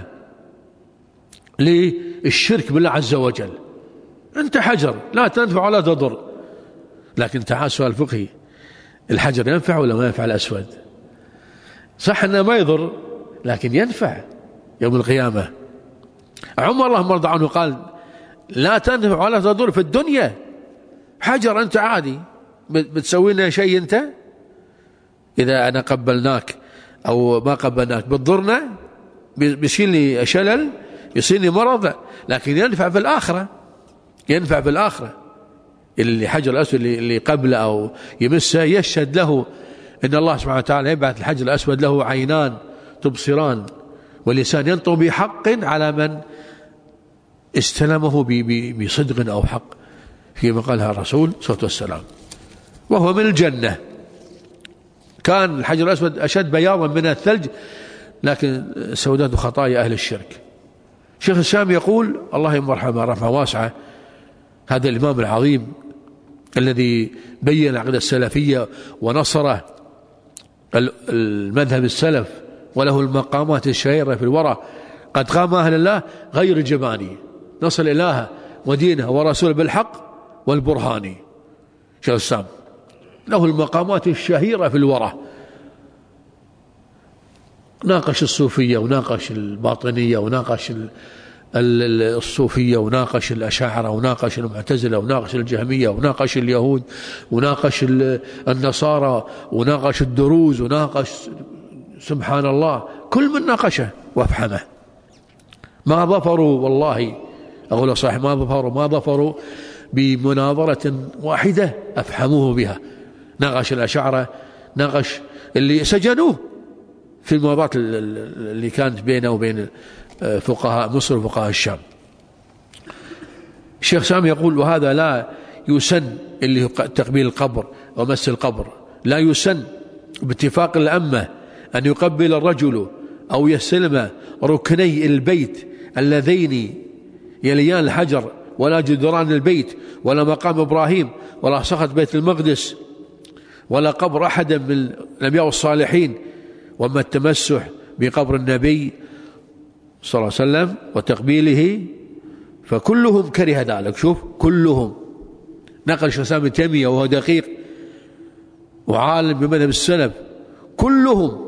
S1: للشرك بالله عز وجل. أنت حجر لا تنفع ولا تضر، لكن تعال سؤال فقهي: الحجر ينفع ولا ما ينفع الأسود؟ صح أنه ما يضر لكن ينفع يوم القيامة. عمر اللهم ارضى عنه قال: لا تنفع ولا تضر في الدنيا. حجر أنت عادي بتسوي لنا شيء، أنت إذا أنا قبلناك أو ما قبلناك بتضرنا، بيصير لي شلل، يصير لي مرض، لكن ينفع في الآخرة، ينفع في الآخرة. اللي حجر الأسود اللي قبله أو يمسه يشهد له إن الله سبحانه وتعالى يبعث الحجر الأسود له عينان تبصران ولسان ينطق بحق على من استلمه بصدق أو حق، فيما قالها الرسول صلى الله عليه وسلم، وهو من الجنة. كان الحجر الأسود أشد بياضا من الثلج، لكن سوداء خطايا أهل الشرك. شيخ الإسلام يقول الله يرحمه رحمة واسعة، هذا الإمام العظيم الذي بين العقيدة السلفية ونصره المذهب السلف وله المقامات الشهيرة في الورى: قد قام أهل الله غير جباني، نصل إله ودينه ورسوله بالحق والبرهان. شيخ الإسلام له المقامات الشهيرة في الورى، ناقش الصوفية وناقش الباطنية وناقش الصوفية وناقش الأشاعرة وناقش المعتزلة وناقش الجهمية وناقش اليهود وناقش النصارى وناقش الدروز وناقش سبحان الله كل من ناقشه وافحمه. ما ظفروا والله أقول صحيح ما ظفروا ما ظفروا بمناظرة واحدة أفحموه بها. ناقش الأشاعرة، ناقش اللي سجنوه في المواضعات اللي كانت بينه وبين فقهاء مصر وفقهاء الشام. الشيخ سامي يقول: وهذا لا يسن، اللي هو تقبيل القبر ومس القبر، لا يسن باتفاق الأمة أن يقبل الرجل أو يستلم ركني البيت اللذين يليان الحجر، ولا جدران البيت، ولا مقام إبراهيم، ولا صخرة بيت المقدس، ولا قبر أحد من الأنبياء والصالحين. وأما التمسح بقبر النبي صلى الله عليه وسلم وتقبيله فكلهم كره ذلك. شوف كلهم، نقل شيخ الإسلام ابن تيمية وهو دقيق وعالم بمذهب السلف، كلهم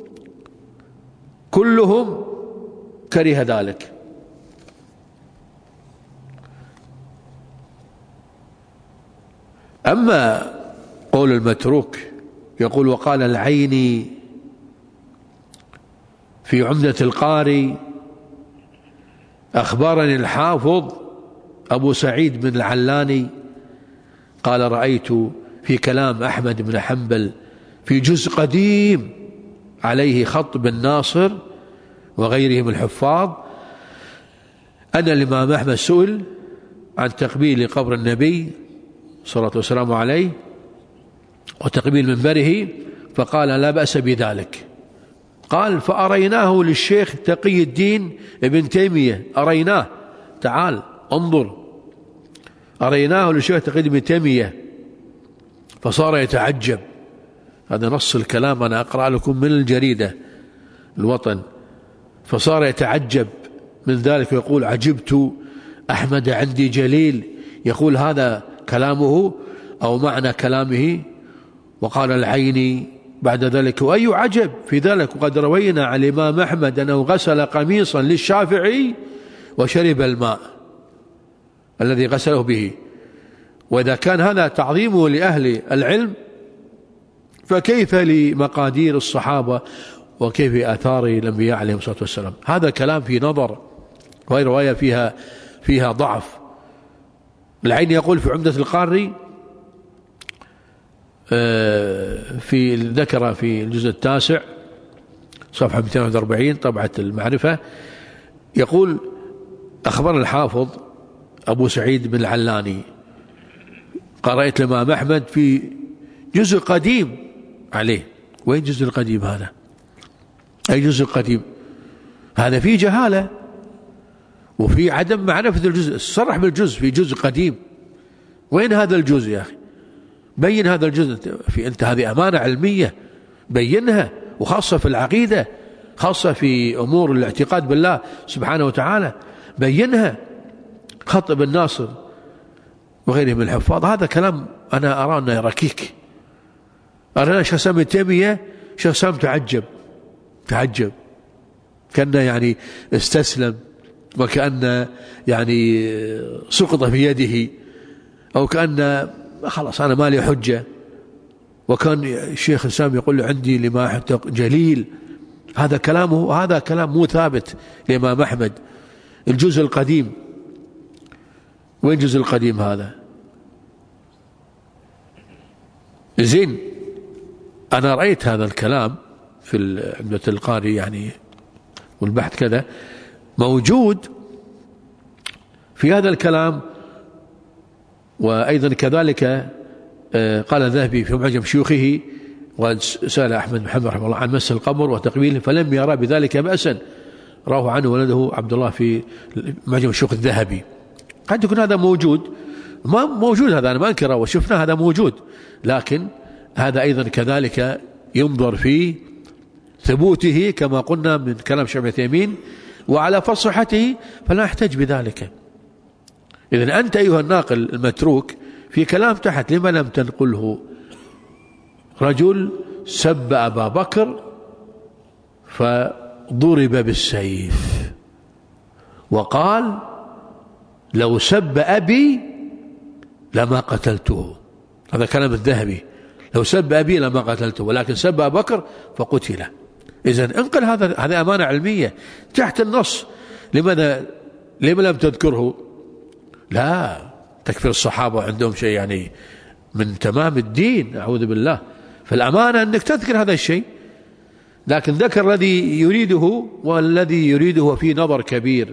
S1: كلهم كره ذلك. أما قول المتروك يقول: وقال العيني في عمدة القاري أخبرني الحافظ أبو سعيد بن العلاني قال: رأيت في كلام أحمد بن حنبل في جزء قديم عليه خط بن ناصر وغيرهم الحفاظ أن الإمام أحمد سئل عن تقبيل قبر النبي صلى الله عليه وسلم عليه وتقبيل منبره فقال: لا بأس بذلك. قال: فأريناه للشيخ تقي الدين ابن تيمية، أريناه، تعال انظر، أريناه للشيخ تقي الدين ابن تيمية فصار يتعجب. هذا نص الكلام، أنا أقرأ لكم من الجريدة الوطن. فصار يتعجب من ذلك ويقول: عجبت أحمد عندي جليل. يقول هذا كلامه أو معنى كلامه. وقال العيني بعد ذلك: وأي عجب في ذلك، وقد روينا عن الإمام أحمد أنه غسل قميصا للشافعي وشرب الماء الذي غسله به. وإذا كان هذا تعظيمه لأهل العلم فكيف لمقادير الصحابة وكيف آثار الأنبياء عليهم الصلاة والسلام؟ هذا كلام في نظر، وهي رواية فيها فيها ضعف. العين يقول في عمدة القاري في ذكر في الجزء التاسع صفحة مئتين وواحد وأربعين طبعة المعرفة، يقول: أخبر الحافظ أبو سعيد بن العلاني قرأت الإمام أحمد في جزء قديم عليه. وين جزء القديم هذا؟ أي جزء قديم؟ هذا فيه جهالة وفي عدم معرفة الجزء. صرح بالجزء في جزء قديم. وين هذا الجزء يا أخي؟ بين هذا الجزء. في أنت هذه أمانة علمية، بينها، وخاصة في العقيدة، خاصة في أمور الاعتقاد بالله سبحانه وتعالى، بينها. خط بن ناصر وغيره من الحفاظ هذا كلام أنا أرى أنه ركيك. أنا شيخ الإسلام ابن تيمية شيخ الإسلام تعجب تعجب كأنه يعني استسلم، وكأن يعني سقط في يده، أو كأن خلاص أنا ما لي حجة. وكان الشيخ الإسلام يقول عندي لما جليل. هذا كلامه، هذا كلام مو ثابت لإمام أحمد. الجزء القديم، وين الجزء القديم هذا؟ زين، أنا رأيت هذا الكلام في عمدة القاري يعني والبحث كذا موجود في هذا الكلام. وأيضا كذلك قال الذهبي في معجم شيوخه: وسأل أحمد محمد رحمه الله عن مس القبر وتقبيله فلم يرى بذلك بأسا، رواه عنه ولده عبد الله في معجم شيوخ الذهبي. قد يكون هذا موجود، ما موجود، هذا أنا ما أنكره وشفنا هذا موجود، لكن هذا أيضا كذلك ينظر في ثبوته كما قلنا من كلام شيخ ابن عثيمين، وعلى فصحته فلا يحتج بذلك. إذن أنت أيها الناقل المتروك في كلام تحت، لما لم تنقله؟ رجل سب أبا بكر فضرب بالسيف وقال: لو سب أبي لما قتلته. هذا كلام الذهبي، لو سب أبي لما قتلته، ولكن سب أبا بكر فقتل. إذن انقل هذا، هذا أمانة علمية تحت النص. لماذا لما لم تذكره؟ لا، تكفير الصحابة عندهم شيء يعني من تمام الدين، أعوذ بالله. فالأمانة أنك تذكر هذا الشيء، لكن ذكر الذي يريده، والذي يريده في نظر كبير.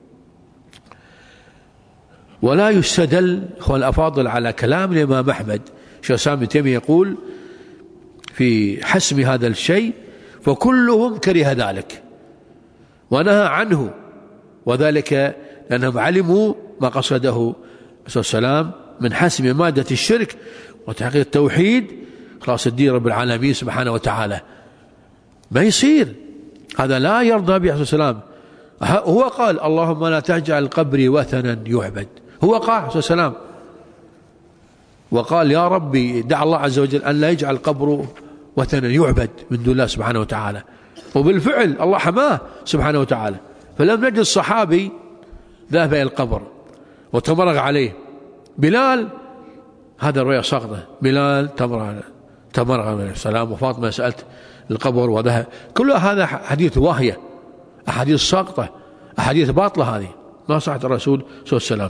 S1: ولا يستدل أخوان الأفاضل على كلام الإمام أحمد. شيخ الإسلام ابن تيمية يقول في حسم هذا الشيء: فكلهم كره ذلك ونهى عنه، وذلك لأنهم علموا ما قصده صلى الله عليه وسلم من حسم مادة الشرك وتحقيق التوحيد خلاص الدين رب العالمين سبحانه وتعالى. ما يصير، هذا لا يرضى به عليه السلام. هو قال اللهم لا تجعل قبري وثنا يعبد، هو قال عليه السلام، وقال يا ربي دع الله عز وجل أن لا يجعل قبره وثنا يعبد من دون الله سبحانه وتعالى. وبالفعل الله حماه سبحانه وتعالى. فلم نجد الصحابي ذهب إلى القبر وتمرغ عليه. بلال هذا الرؤيا ساقطة، بلال تمرغ تمرغ عليه السلام، وفاطمة سألت القبر وذهب. كل هذا حديث واهية، أحاديث ساقطة، أحاديث باطلة، هذه ما صحت الرسول صلى الله عليه وسلم.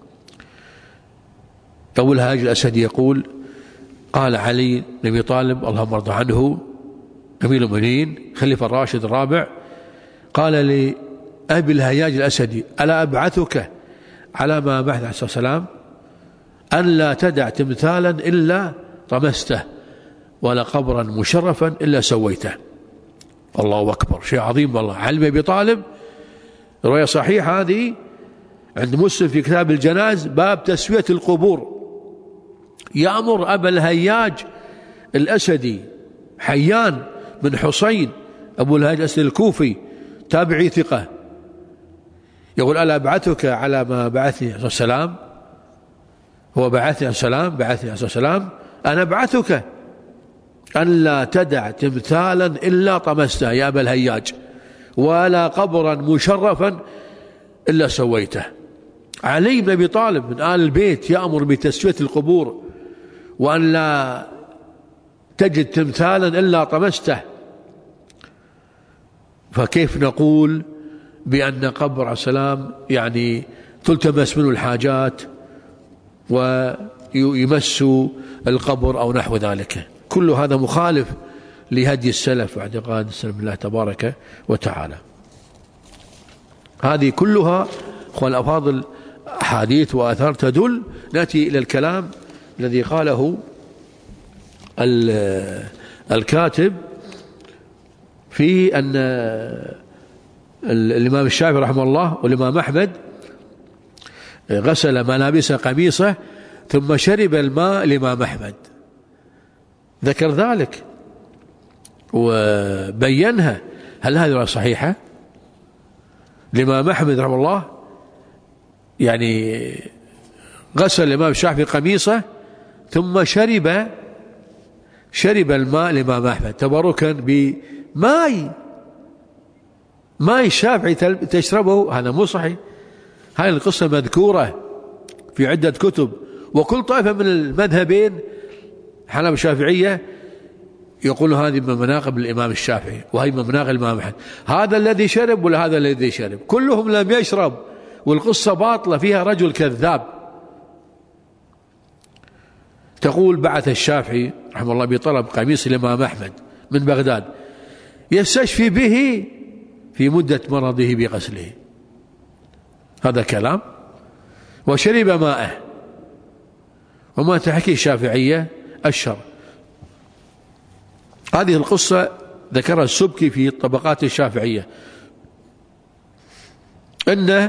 S1: أبو الهاج الأسدي يقول قال علي بن أبي طالب اللهم ارض عنه أمير المؤمنين خليفة الراشد الرابع، قال لأبي الهياج الأسدي ألا أبعثك على ما بعث عليه الصلاة والسلام أن لا تدع تمثالا إلا طمسته ولا قبرا مشرفا إلا سويته. الله أكبر، شيء عظيم والله. علي بن أبي طالب، رواية صحيحة هذه عند مسلم في كتاب الجنائز باب تسوية القبور، يأمر أبا الهياج الأسدي حيان بن حسين أبو الهياج الأسدي الكوفي تابعي ثقة، يقول ألا أبعثك على ما بعثني عليه السلام، هو بعثني عليه السلام بعثني عليه السلام أنا أبعثك أن لا تدع تمثالا إلا طمسته يا أبا الهياج ولا قبرا مشرفا إلا سويته. علي بن أبي طالب من آل البيت يأمر بتسوية القبور وأن لا تجد تمثالا إلا طمسته، فكيف نقول بأن قبر عليه السلام يعني تلتمس منه الحاجات ويمس القبر أو نحو ذلك؟ كل هذا مخالف لهدي السلف واعتقاد السلف الله تبارك وتعالى. هذه كلها أخوان الأفاضل أحاديث وآثار تدل. نأتي إلى الكلام الذي قاله الكاتب في أن الإمام الشافعي رحمه الله والإمام أحمد غسل ملابس قميصه ثم شرب الماء الإمام أحمد، ذكر ذلك وبينها. هل هذه صحيحة؟ الإمام أحمد رحمه الله يعني غسل الإمام الشافعي قميصه ثم شرب شرب الماء الإمام أحمد تبركا بماء ماء الشافعي تشربه، هذا مو صحيح. هذه القصة مذكورة في عدة كتب، وكل طائفة من المذهبين حنابلة الشافعية يقول هذه من مناقب الإمام الشافعي وهي من مناقب الإمام أحمد، هذا الذي شرب ولا هذا الذي شرب، كلهم لم يشرب، والقصة باطلة فيها رجل كذاب. تقول بعث الشافعي رحمه الله بطلب قميص الإمام أحمد من بغداد يستشفي به في مدة مرضه بغسله، هذا كلام. وشرب ماءه، وما تحكي الشافعية الشر. هذه القصة ذكرها السبكي في طبقات الشافعية، أن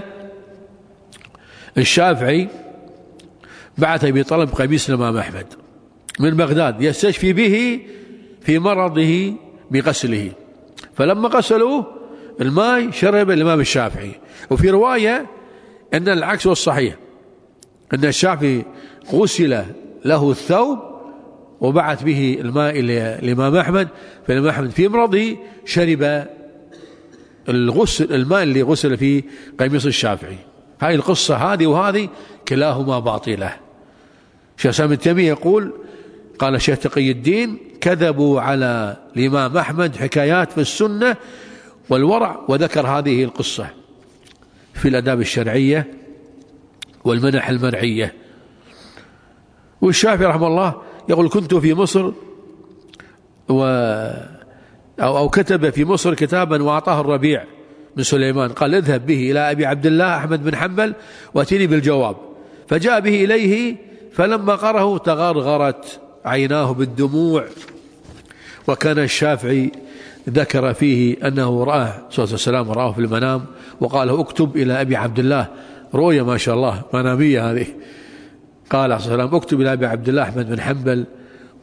S1: الشافعي بعث بطلب قميص الإمام أحمد من بغداد يستشفي به في مرضه بغسله، فلما غسلوه الماء شرب الإمام الشافعي. وفي رواية أن العكس والصحيح، أن الشافعي غسل له الثوب وبعث به الماء للإمام أحمد، فالإمام أحمد في مرضه شرب الغسل الماء اللي غسل فيه قميص الشافعي. هاي القصة هذه وهذه كلاهما باطلة. شيخ الإسلام ابن تيمية يقول قال الشيخ تقي الدين كذبوا على الإمام أحمد حكايات في السنة والورع، وذكر هذه القصة في الآداب الشرعية والمنح المرعية. والشافعي رحمه الله يقول كنت في مصر و أو, أو كتب في مصر كتابا وأعطاه الربيع من سليمان، قال اذهب به إلى أبي عبد الله أحمد بن حنبل وأتني بالجواب، فجاء به إليه فلما قرأه تغرغرت عيناه بالدموع. وكان الشافعي ذكر فيه أنه رآه صلى الله عليه وسلم رآه في المنام وقال اكتب إلى أبي عبد الله، رؤيا ما شاء الله منامية هذه. قال عليه الصلاة والسلام اكتب إلى أبي عبد الله أحمد بن حنبل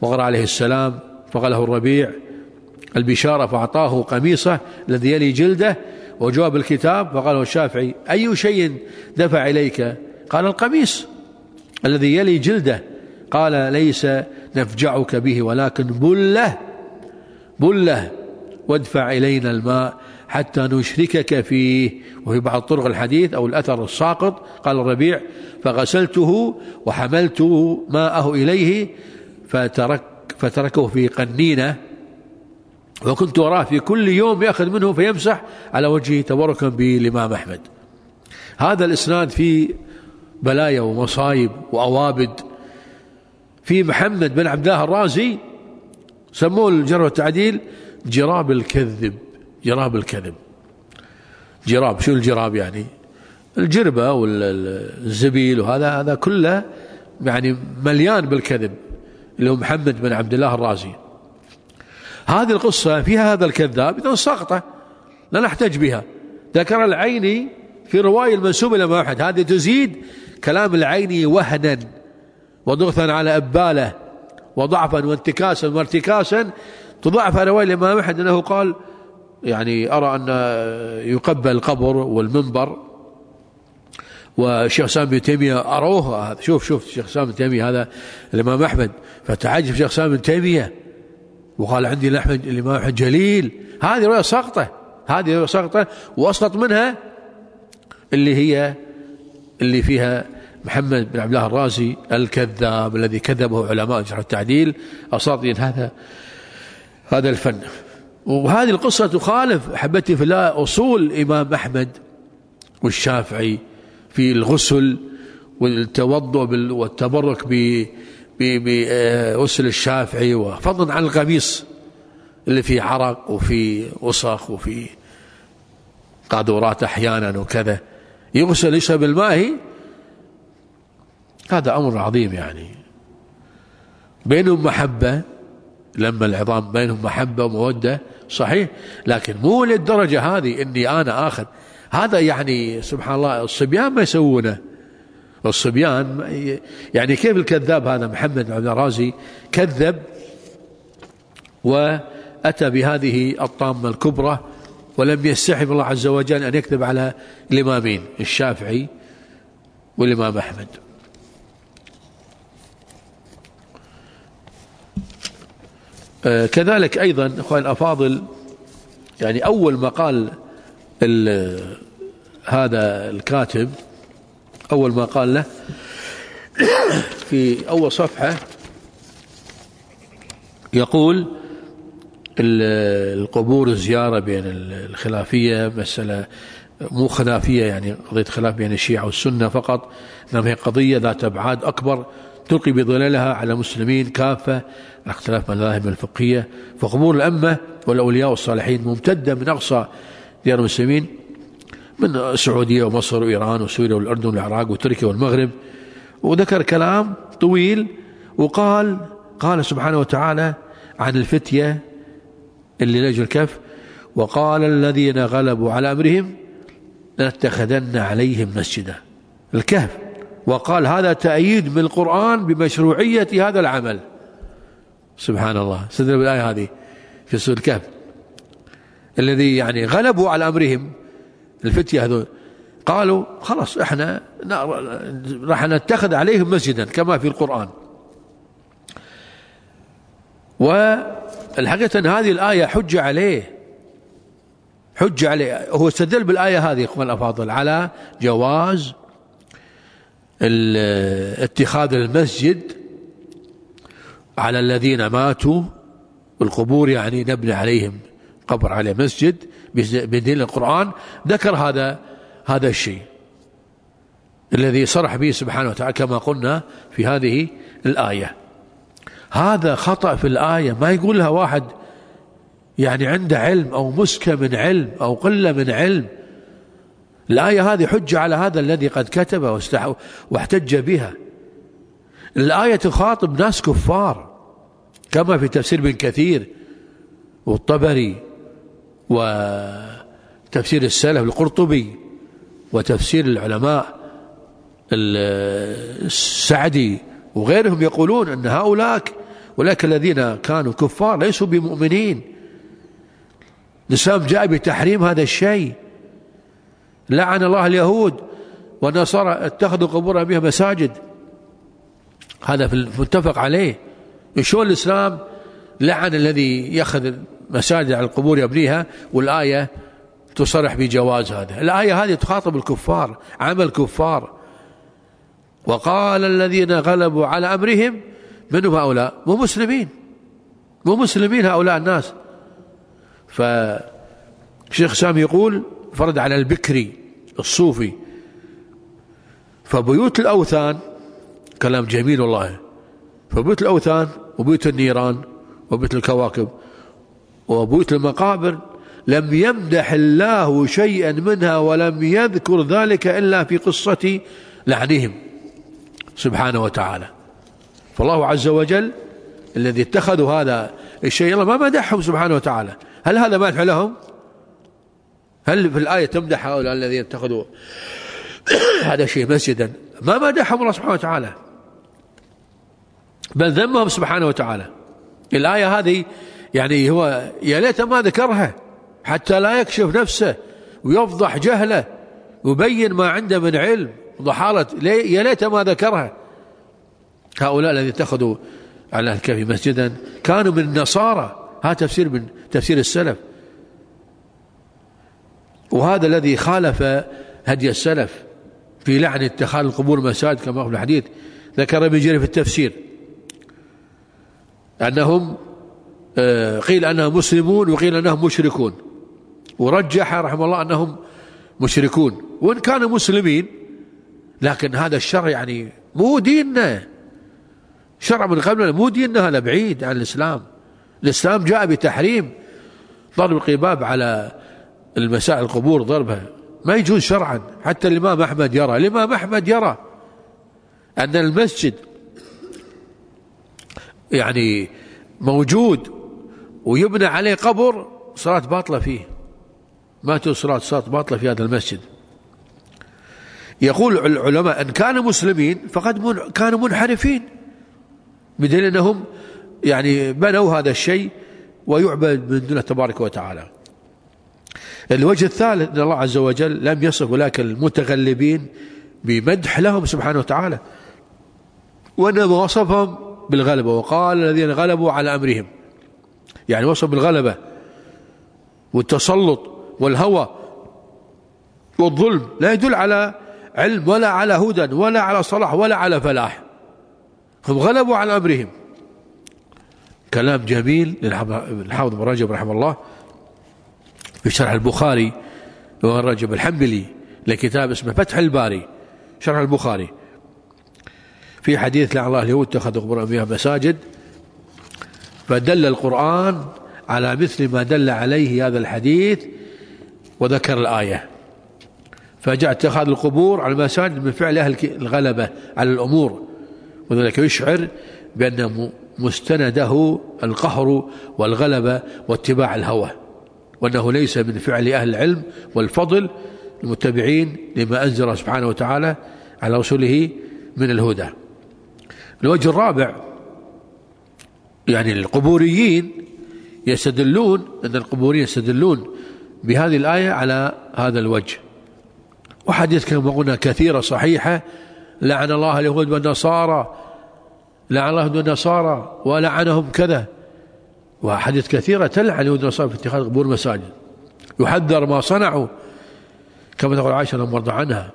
S1: وقرأ عليه السلام فقال له الربيع البشارة فأعطاه قميصه الذي يلي جلده وجواب الكتاب. فقال له الشافعي أي شيء دفع إليك؟ قال القميص الذي يلي جلده. قال ليس نفجعك به ولكن بله بله وادفع إلينا الماء حتى نشركك فيه. وفي بعض طرق الحديث أو الأثر الساقط قال الربيع فغسلته وحملت ماءه إليه فترك فتركه في قنينة وكنت أراه في كل يوم يأخذ منه فيمسح على وجهه تبركا بالإمام أحمد. هذا الإسناد فيه بلايا ومصايب وأوابد. في محمد بن عبد الله الرازي سموه الجرح والتعديل جراب الكذب. جراب الكذب جراب شو الجراب؟ يعني الجربة والزبيل وهذا هذا كله يعني مليان بالكذب اللي هو محمد بن عبد الله الرازي. هذه القصة فيها هذا الكذاب إذن ساقطة لا نحتاج بها. ذكر العيني في رواية المنسوبة إلى أحمد هذه تزيد كلام العيني وهنا وضغطا على أباله وضعفا وانتكاسا وارتكاسا تضعف رواية الإمام أحمد أنه قال يعني أرى أن يقبل القبر والمنبر. والشيخ سامي بن تيمية أروه هذا. شوف شوف الشيخ سامي بن تيمية هذا الإمام أحمد فتعجب الشيخ سامي بن تيمية وقال عندي الأحمد الإمام أحمد جليل. هذه رواية ساقطة. هذه رواية ساقطة وأسقط منها اللي هي اللي فيها محمد بن عبد الله الرازي الكذاب الذي كذبه علماء الجرح والتعديل أساطين هذا هذا الفن. وهذه القصة تخالف أحبتي في الله أصول الإمام أحمد والشافعي في الغسل والتوضؤ والتبرك بغسل الشافعي وفضلا عن القميص اللي فيه عرق وفي وسخ وفي قاذورات أحيانا وكذا يغسل يشرب الماء. هذا أمر عظيم يعني بينهم محبة لما العظام بينهم محبة ومودة صحيح لكن مو للدرجة هذه إني أنا آخذ هذا يعني سبحان الله الصبيان ما يسوونه. الصبيان يعني كيف الكذاب هذا محمد بن عبد الرازي كذب وأتى بهذه الطامة الكبرى ولم يستحي الله عز وجل أن يكذب على الإمامين الشافعي والإمام أحمد. آه كذلك أيضا أخوان الأفاضل يعني أول ما قال هذا الكاتب أول ما قال له في أول صفحة يقول القبور الزيارة بين الخلافية مسألة مو خلافية يعني قضية خلاف بين الشيعة والسنة فقط إنما هي قضية ذات أبعاد أكبر تلقي بظلالها على المسلمين كافة اختلاف مذاهب الفقهية. فقبور الأمة والأولياء والصالحين ممتدة من أقصى ديار المسلمين من السعودية ومصر وإيران وسوريا والأردن والعراق وتركيا والمغرب. وذكر كلام طويل وقال قال سبحانه وتعالى عن الفتية اللي لجوا الكهف وقال الذين غلبوا على أمرهم لنتخذن عليهم مسجدا الكهف. وقال هذا تأييد من القرآن بمشروعية هذا العمل. سبحان الله استدل بالآية هذه في سورة الكهف الذي يعني غلبوا على أمرهم الفتية هذول قالوا خلاص احنا راح نتخذ عليهم مسجدا كما في القرآن. والحقيقة أن هذه الآية حجة عليه حجة عليه. هو استدل بالآية هذه اخوان الأفاضل على جواز اتخاذ المسجد على الذين ماتوا القبور يعني نبني عليهم قبر عليه مسجد بدليل القرآن. ذكر هذا هذا الشيء الذي صرح به سبحانه وتعالى كما قلنا في هذه الآية. هذا خطأ في الآية ما يقولها واحد يعني عنده علم أو مسكة من علم أو قلة من علم. الآية هذه حجة على هذا الذي قد كتب واحتج بها. الآية تخاطب ناس كفار كما في تفسير ابن كثير والطبري وتفسير السلف القرطبي وتفسير العلماء السعدي وغيرهم يقولون أن هؤلاء ولكن الذين كانوا كفار ليسوا بمؤمنين. الإسلام جاء بتحريم هذا الشيء. لعن الله اليهود والنصارى اتخذوا قبور أنبياء مساجد، هذا في المتفق عليه. شلون الإسلام لعن الذي يأخذ مساجد على القبور يبنيها والآية تصرح بجواز هذا؟ الآية هذه تخاطب الكفار، عمل كفار. وقال الذين غلبوا على أمرهم منهم هؤلاء، مو مسلمين، مو مسلمين هؤلاء الناس. فشيخ سامي يقول فرد على البكري الصوفي، فبيوت الأوثان كلام جميل والله، فبيوت الأوثان وبيوت النيران وبيوت الكواكب وبيوت المقابر لم يمدح الله شيئا منها ولم يذكر ذلك إلا في قصة لعنهم سبحانه وتعالى. فالله عز وجل الذي اتخذوا هذا الشيء الله ما مدحهم سبحانه وتعالى. هل هذا مدح لهم؟ هل في الآية تمدح هؤلاء الذين اتخذوا هذا الشيء مسجدا؟ ما مدحهم الله سبحانه وتعالى، بل ذمهم سبحانه وتعالى. الآية هذه يعني هو يا ليت ما ذكرها حتى لا يكشف نفسه ويفضح جهله ويبين ما عنده من علم ضحالة، يا ليت ما ذكرها. هؤلاء الذين اتخذوا على الكهف مسجدا كانوا من النصارى، هذا تفسير من تفسير السلف، وهذا الذي خالف هدي السلف في لعن اتخاذ القبور مساجد كما في الحديث. ذكر ابن جرير في التفسير أنهم قيل أنهم مسلمون وقيل أنهم مشركون، ورجح رحمه الله أنهم مشركون، وإن كانوا مسلمين لكن هذا الشرع يعني مو ديننا، شرع من قبلنا مو ديننا، هذا بعيد عن الإسلام. الإسلام جاء بتحريم ضرب القباب على المساء القبور، ضربها ما يجوز شرعا. حتى الإمام أحمد يرى الإمام أحمد يرى أن المسجد يعني موجود ويبنى عليه قبر صلاة باطلة فيه، ما تصلاة صلاة باطلة في هذا المسجد. يقول العلماء أن كانوا مسلمين فقد من كانوا منحرفين، بدليل أنهم يعني بنوا هذا الشيء ويعبد من دونه تبارك وتعالى. الوجه الثالث أن الله عز وجل لم يصف أولئك المتغلبين بمدح لهم سبحانه وتعالى، وإنما وصفهم بالغلبة. وقال الذين غلبوا على أمرهم، يعني وصف بالغلبة والتسلط والهوى والظلم، لا يدل على علم ولا على هدى ولا على صلاح ولا على فلاح. هم غلبوا على أمرهم. كلام جميل للحافظ ابن رجب رحمه الله في شرح البخاري، وابن رجب الحنبلي لكتاب اسمه فتح الباري شرح البخاري، في حديث لعن الله اليهود اتخذوا قبور أنبياء مساجد، فدل القرآن على مثل ما دل عليه هذا الحديث وذكر الآية. فجاء اتخاذ القبور على المساجد من فعل أهل الغلبة على الأمور، وذلك يشعر بأن مستنده القهر والغلبة واتباع الهوى، وأنه ليس من فعل أهل العلم والفضل المتبعين لما أنزل سبحانه وتعالى على رسوله من الهدى. الوجه الرابع يعني القبوريين يستدلون أن القبوريين يستدلون بهذه الآية على هذا الوجه. وحديث كما قلنا كثيرة صحيحة، لعن الله اليهود والنصارى، لعن الله اليهود والنصارى ولعنهم كذا، وحديث كثيرة تلعن اليهود والنصارى في اتخاذ قبور مساجد، يحذر ما صنعوا كما تقول عائشة رضي الله عنها.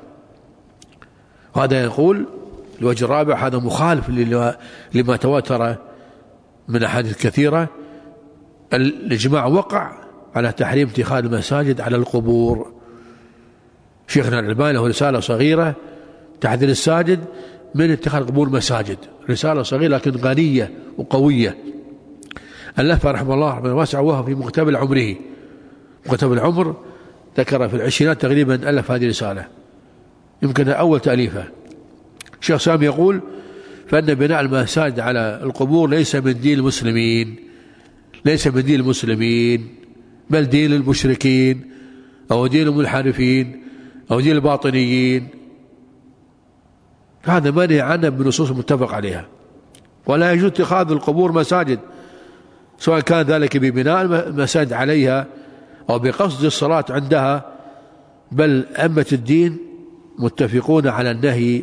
S1: وهذا يقول الوجه الرابع هذا مخالف لما تواتر من أحاديث كثيرة. الإجماع وقع على تحريم اتخاذ المساجد على القبور. شيخنا الألباني له رسالة صغيرة تحذير الساجد من اتخاذ قبور مساجد، رسالة صغيرة لكن غنية وقوية. ألفها رحمه الله رحمه واسع، وهو في مقتبل عمره، مقتبل العمر، ذكر في العشرينات تقريبا ألف هذه الرسالة، يمكن أول تأليفه. الشيخ سامي يقول فإن بناء المساجد على القبور ليس من دين المسلمين، ليس من دين المسلمين، بل دين المشركين أو دين المنحرفين أو دين الباطنيين. هذا منهي عنه بنصوص متفق عليها. ولا يجوز اتخاذ القبور مساجد، سواء كان ذلك ببناء المساجد عليها أو بقصد الصلاة عندها، بل أئمة الدين متفقون على النهي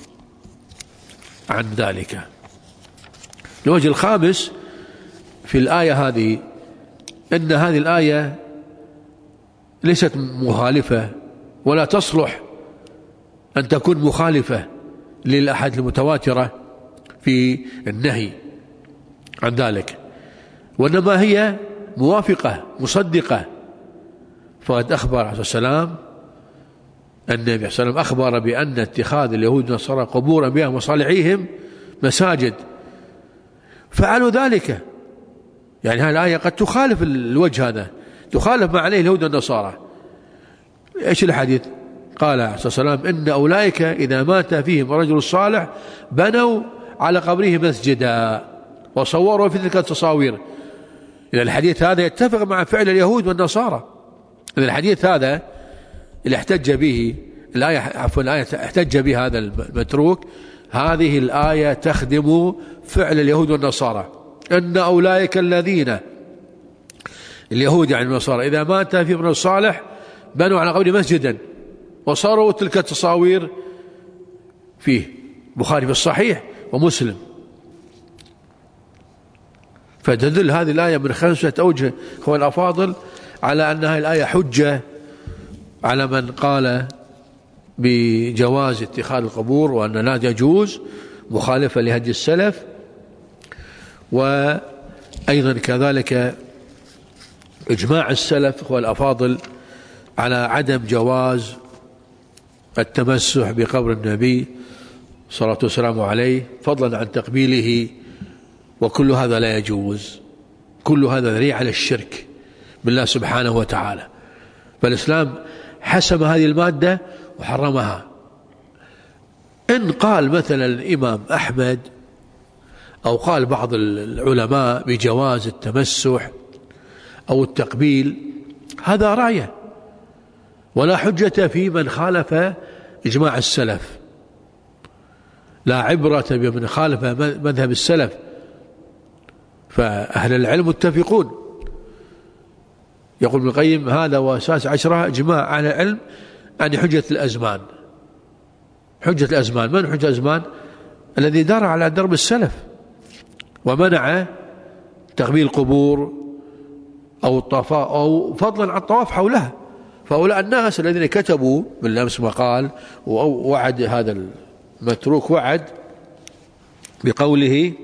S1: عن ذلك. الوجه الخامس في الآية هذه أن هذه الآية ليست مخالفة ولا تصلح أن تكون مخالفة للأحاديث المتواترة في النهي عن ذلك، وإنما هي موافقة مصدقة. فقد أخبر عليه الصلاة والسلام النبي عليه الصلاة والسلام أخبر بأن اتخاذ اليهود والنصارى قبور أنبيائهم وصالحيهم مساجد، فعلوا ذلك. يعني هذه الآية قد تخالف الوجه هذا، تخالف ما عليه اليهود والنصارى. إيش الحديث؟ قال عليه الصلاة والسلام إن أولئك إذا مات فيهم رجل صالح بنوا على قبره مسجدا وصوروا في تلك التصاوير. إذا الحديث هذا يتفق مع فعل اليهود والنصارى. إذا الحديث هذا اللي احتج به الآية، عفوا الآية احتج به هذا المتروك، هذه الآية تخدم فعل اليهود والنصارى. أن أولئك الذين اليهود يعني النصارى إذا مات في ابن الصالح بنوا على قبره مسجدا وصاروا تلك التصاوير فيه. بخاري في الصحيح ومسلم. فتدل هذه الآية من خمسة أوجه هو الأفاضل على أن هذه الآية حجة على من قال بجواز اتخاذ القبور وأن لا يجوز، مخالفة لهدي السلف. وأيضا كذلك إجماع السلف هو الأفاضل على عدم جواز التمسح بقبر النبي صلى الله عليه وسلم عليه فضلا عن تقبيله، وكل هذا لا يجوز. كل هذا ذريعة على الشرك بالله سبحانه وتعالى. فالإسلام حسم هذه المادة وحرمها. إن قال مثلا الإمام أحمد أو قال بعض العلماء بجواز التمسح أو التقبيل، هذا رأيه ولا حجة في من خالف إجماع السلف. لا عبرة بمن خالف مذهب السلف، فأهل العلم متفقون. يقول ابن القيم هذا وأساس عشرة إجماع أهل العلم عن حجة الأزمان. حجة الأزمان، من حجة الأزمان؟ الذي دار على درب السلف ومنع تقبيل القبور أو الطواف أو فضلا عن الطواف حولها. فهؤلاء الناس الذين كتبوا بالأمس مقال ووعد هذا المتروك، وعد بقوله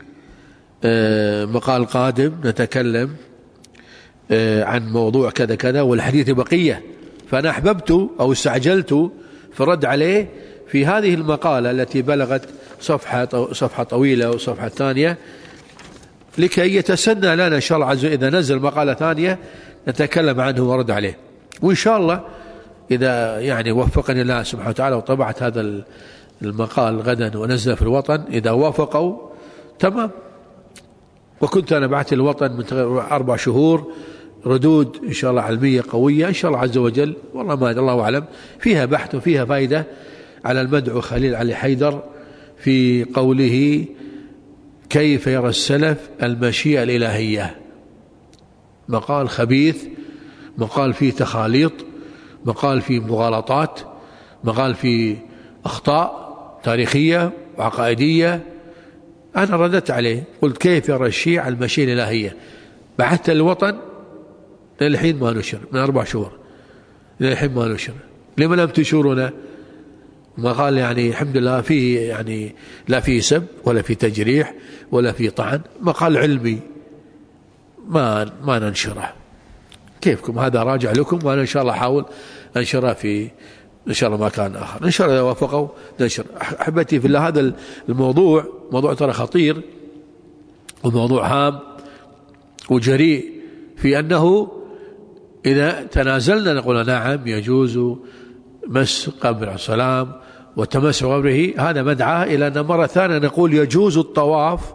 S1: مقال قادم نتكلم عن موضوع كذا كذا والحديث بقية، فأنا أحببت أو استعجلت في الرد عليه في هذه المقالة التي بلغت صفحة صفحة طويلة وصفحة ثانية، لكي يتسنى لنا إن شاء الله عز وجل إذا نزل مقالة ثانية نتكلم عنه ورد عليه. وإن شاء الله إذا يعني وفقني الله سبحانه وتعالى وطبعت هذا المقال غدا ونزل في الوطن، إذا وافقوا تمام. وكنت أنا بعت الوطن من أربع شهور ردود إن شاء الله علمية قوية إن شاء الله عز وجل، والله ما الله أعلم، فيها بحث وفيها فائدة على المدعو خليل علي حيدر في قوله كيف يرى السلف المشيئة الإلهية. مقال خبيث، مقال فيه تخاليط، مقال فيه مغالطات، مقال فيه أخطاء تاريخية وعقائدية. أنا رددت عليه قلت كيف يرى الشيعة المشيئة الإلهية. بعثت الوطن للحين ما نشر، من أربع شهور للحين ما نشر. لما لم تشورنا؟ ما قال يعني الحمد لله فيه يعني لا فيه سب ولا فيه تجريح ولا فيه طعن، مقال علمي ما ما ننشره. كيفكم؟ هذا راجع لكم، وأنا إن شاء الله أحاول أنشره في إن شاء الله مكان آخر إن شاء الله إذا وافقوا ننشر. أحبتي في الله، هذا الموضوع موضوع ترى خطير وموضوع هام وجريء، في أنه إذا تنازلنا نقول نعم يجوز مس قبر السلام وتمس قبره، هذا مدعاه إلى أن مرة ثانية نقول يجوز الطواف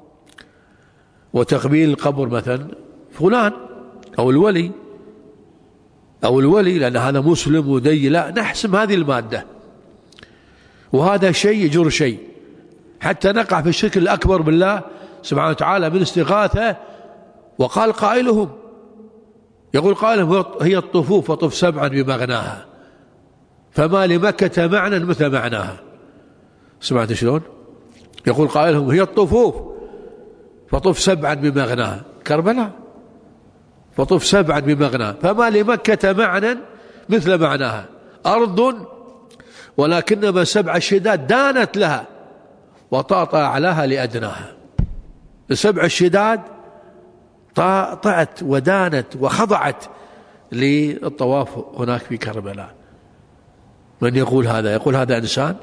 S1: وتقبيل القبر مثلا فلان أو الولي أو الولي لأن هذا مسلم ودي. لا، نحسم هذه المادة، وهذا شيء يجر شيء. حتى نقع في الشرك الأكبر بالله سبحانه وتعالى من استغاثة. وقال قائلهم، يقول قائلهم هي الطفوف وطف سبعا بمغناها فما لمكة معنى مثل معناها. سمعت شلون؟ يقول قائلهم هي الطفوف فطف سبعا بمغناها، كربلاء فطف سبعا بمغناها فما لمكة معنى مثل معناها، أرض ولكنما سبع الشداد دانت لها وطاطا أعلاها لأدناها. السبع الشداد طاعت ودانت وخضعت للطواف هناك في كربلاء. من يقول هذا؟ يقول هذا إنسان؟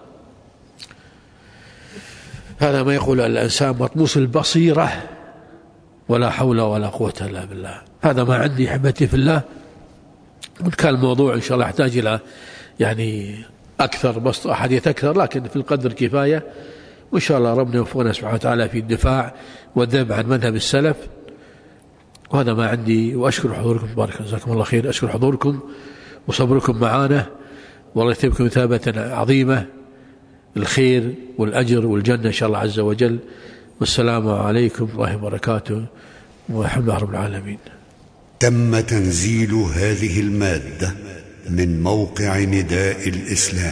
S1: هذا ما يقول الإنسان مطموس البصيرة، ولا حول ولا قوة إلا بالله. هذا ما عندي حبتي في الله. وإن كان الموضوع إن شاء الله يحتاج إلى يعني أكثر بسط أحاديث أكثر، لكن في القدر كفاية، وإن شاء الله ربنا يوفقنا سبحانه وتعالى في الدفاع والذب عن مذهب السلف. وهذا ما عندي، وأشكر حضوركم تبارك جزاكم الله خير. أشكر حضوركم وصبركم معنا، والله يثيبكم مثابة عظيمة، الخير والأجر والجنة إن شاء الله عز وجل. والسلام عليكم ورحمة الله وبركاته، والحمد لله رب العالمين.
S2: تم تنزيل هذه المادة من موقع نداء الإسلام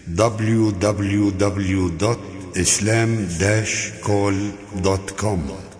S2: دبليو دبليو دبليو دوت إسلام داش كول دوت كوم.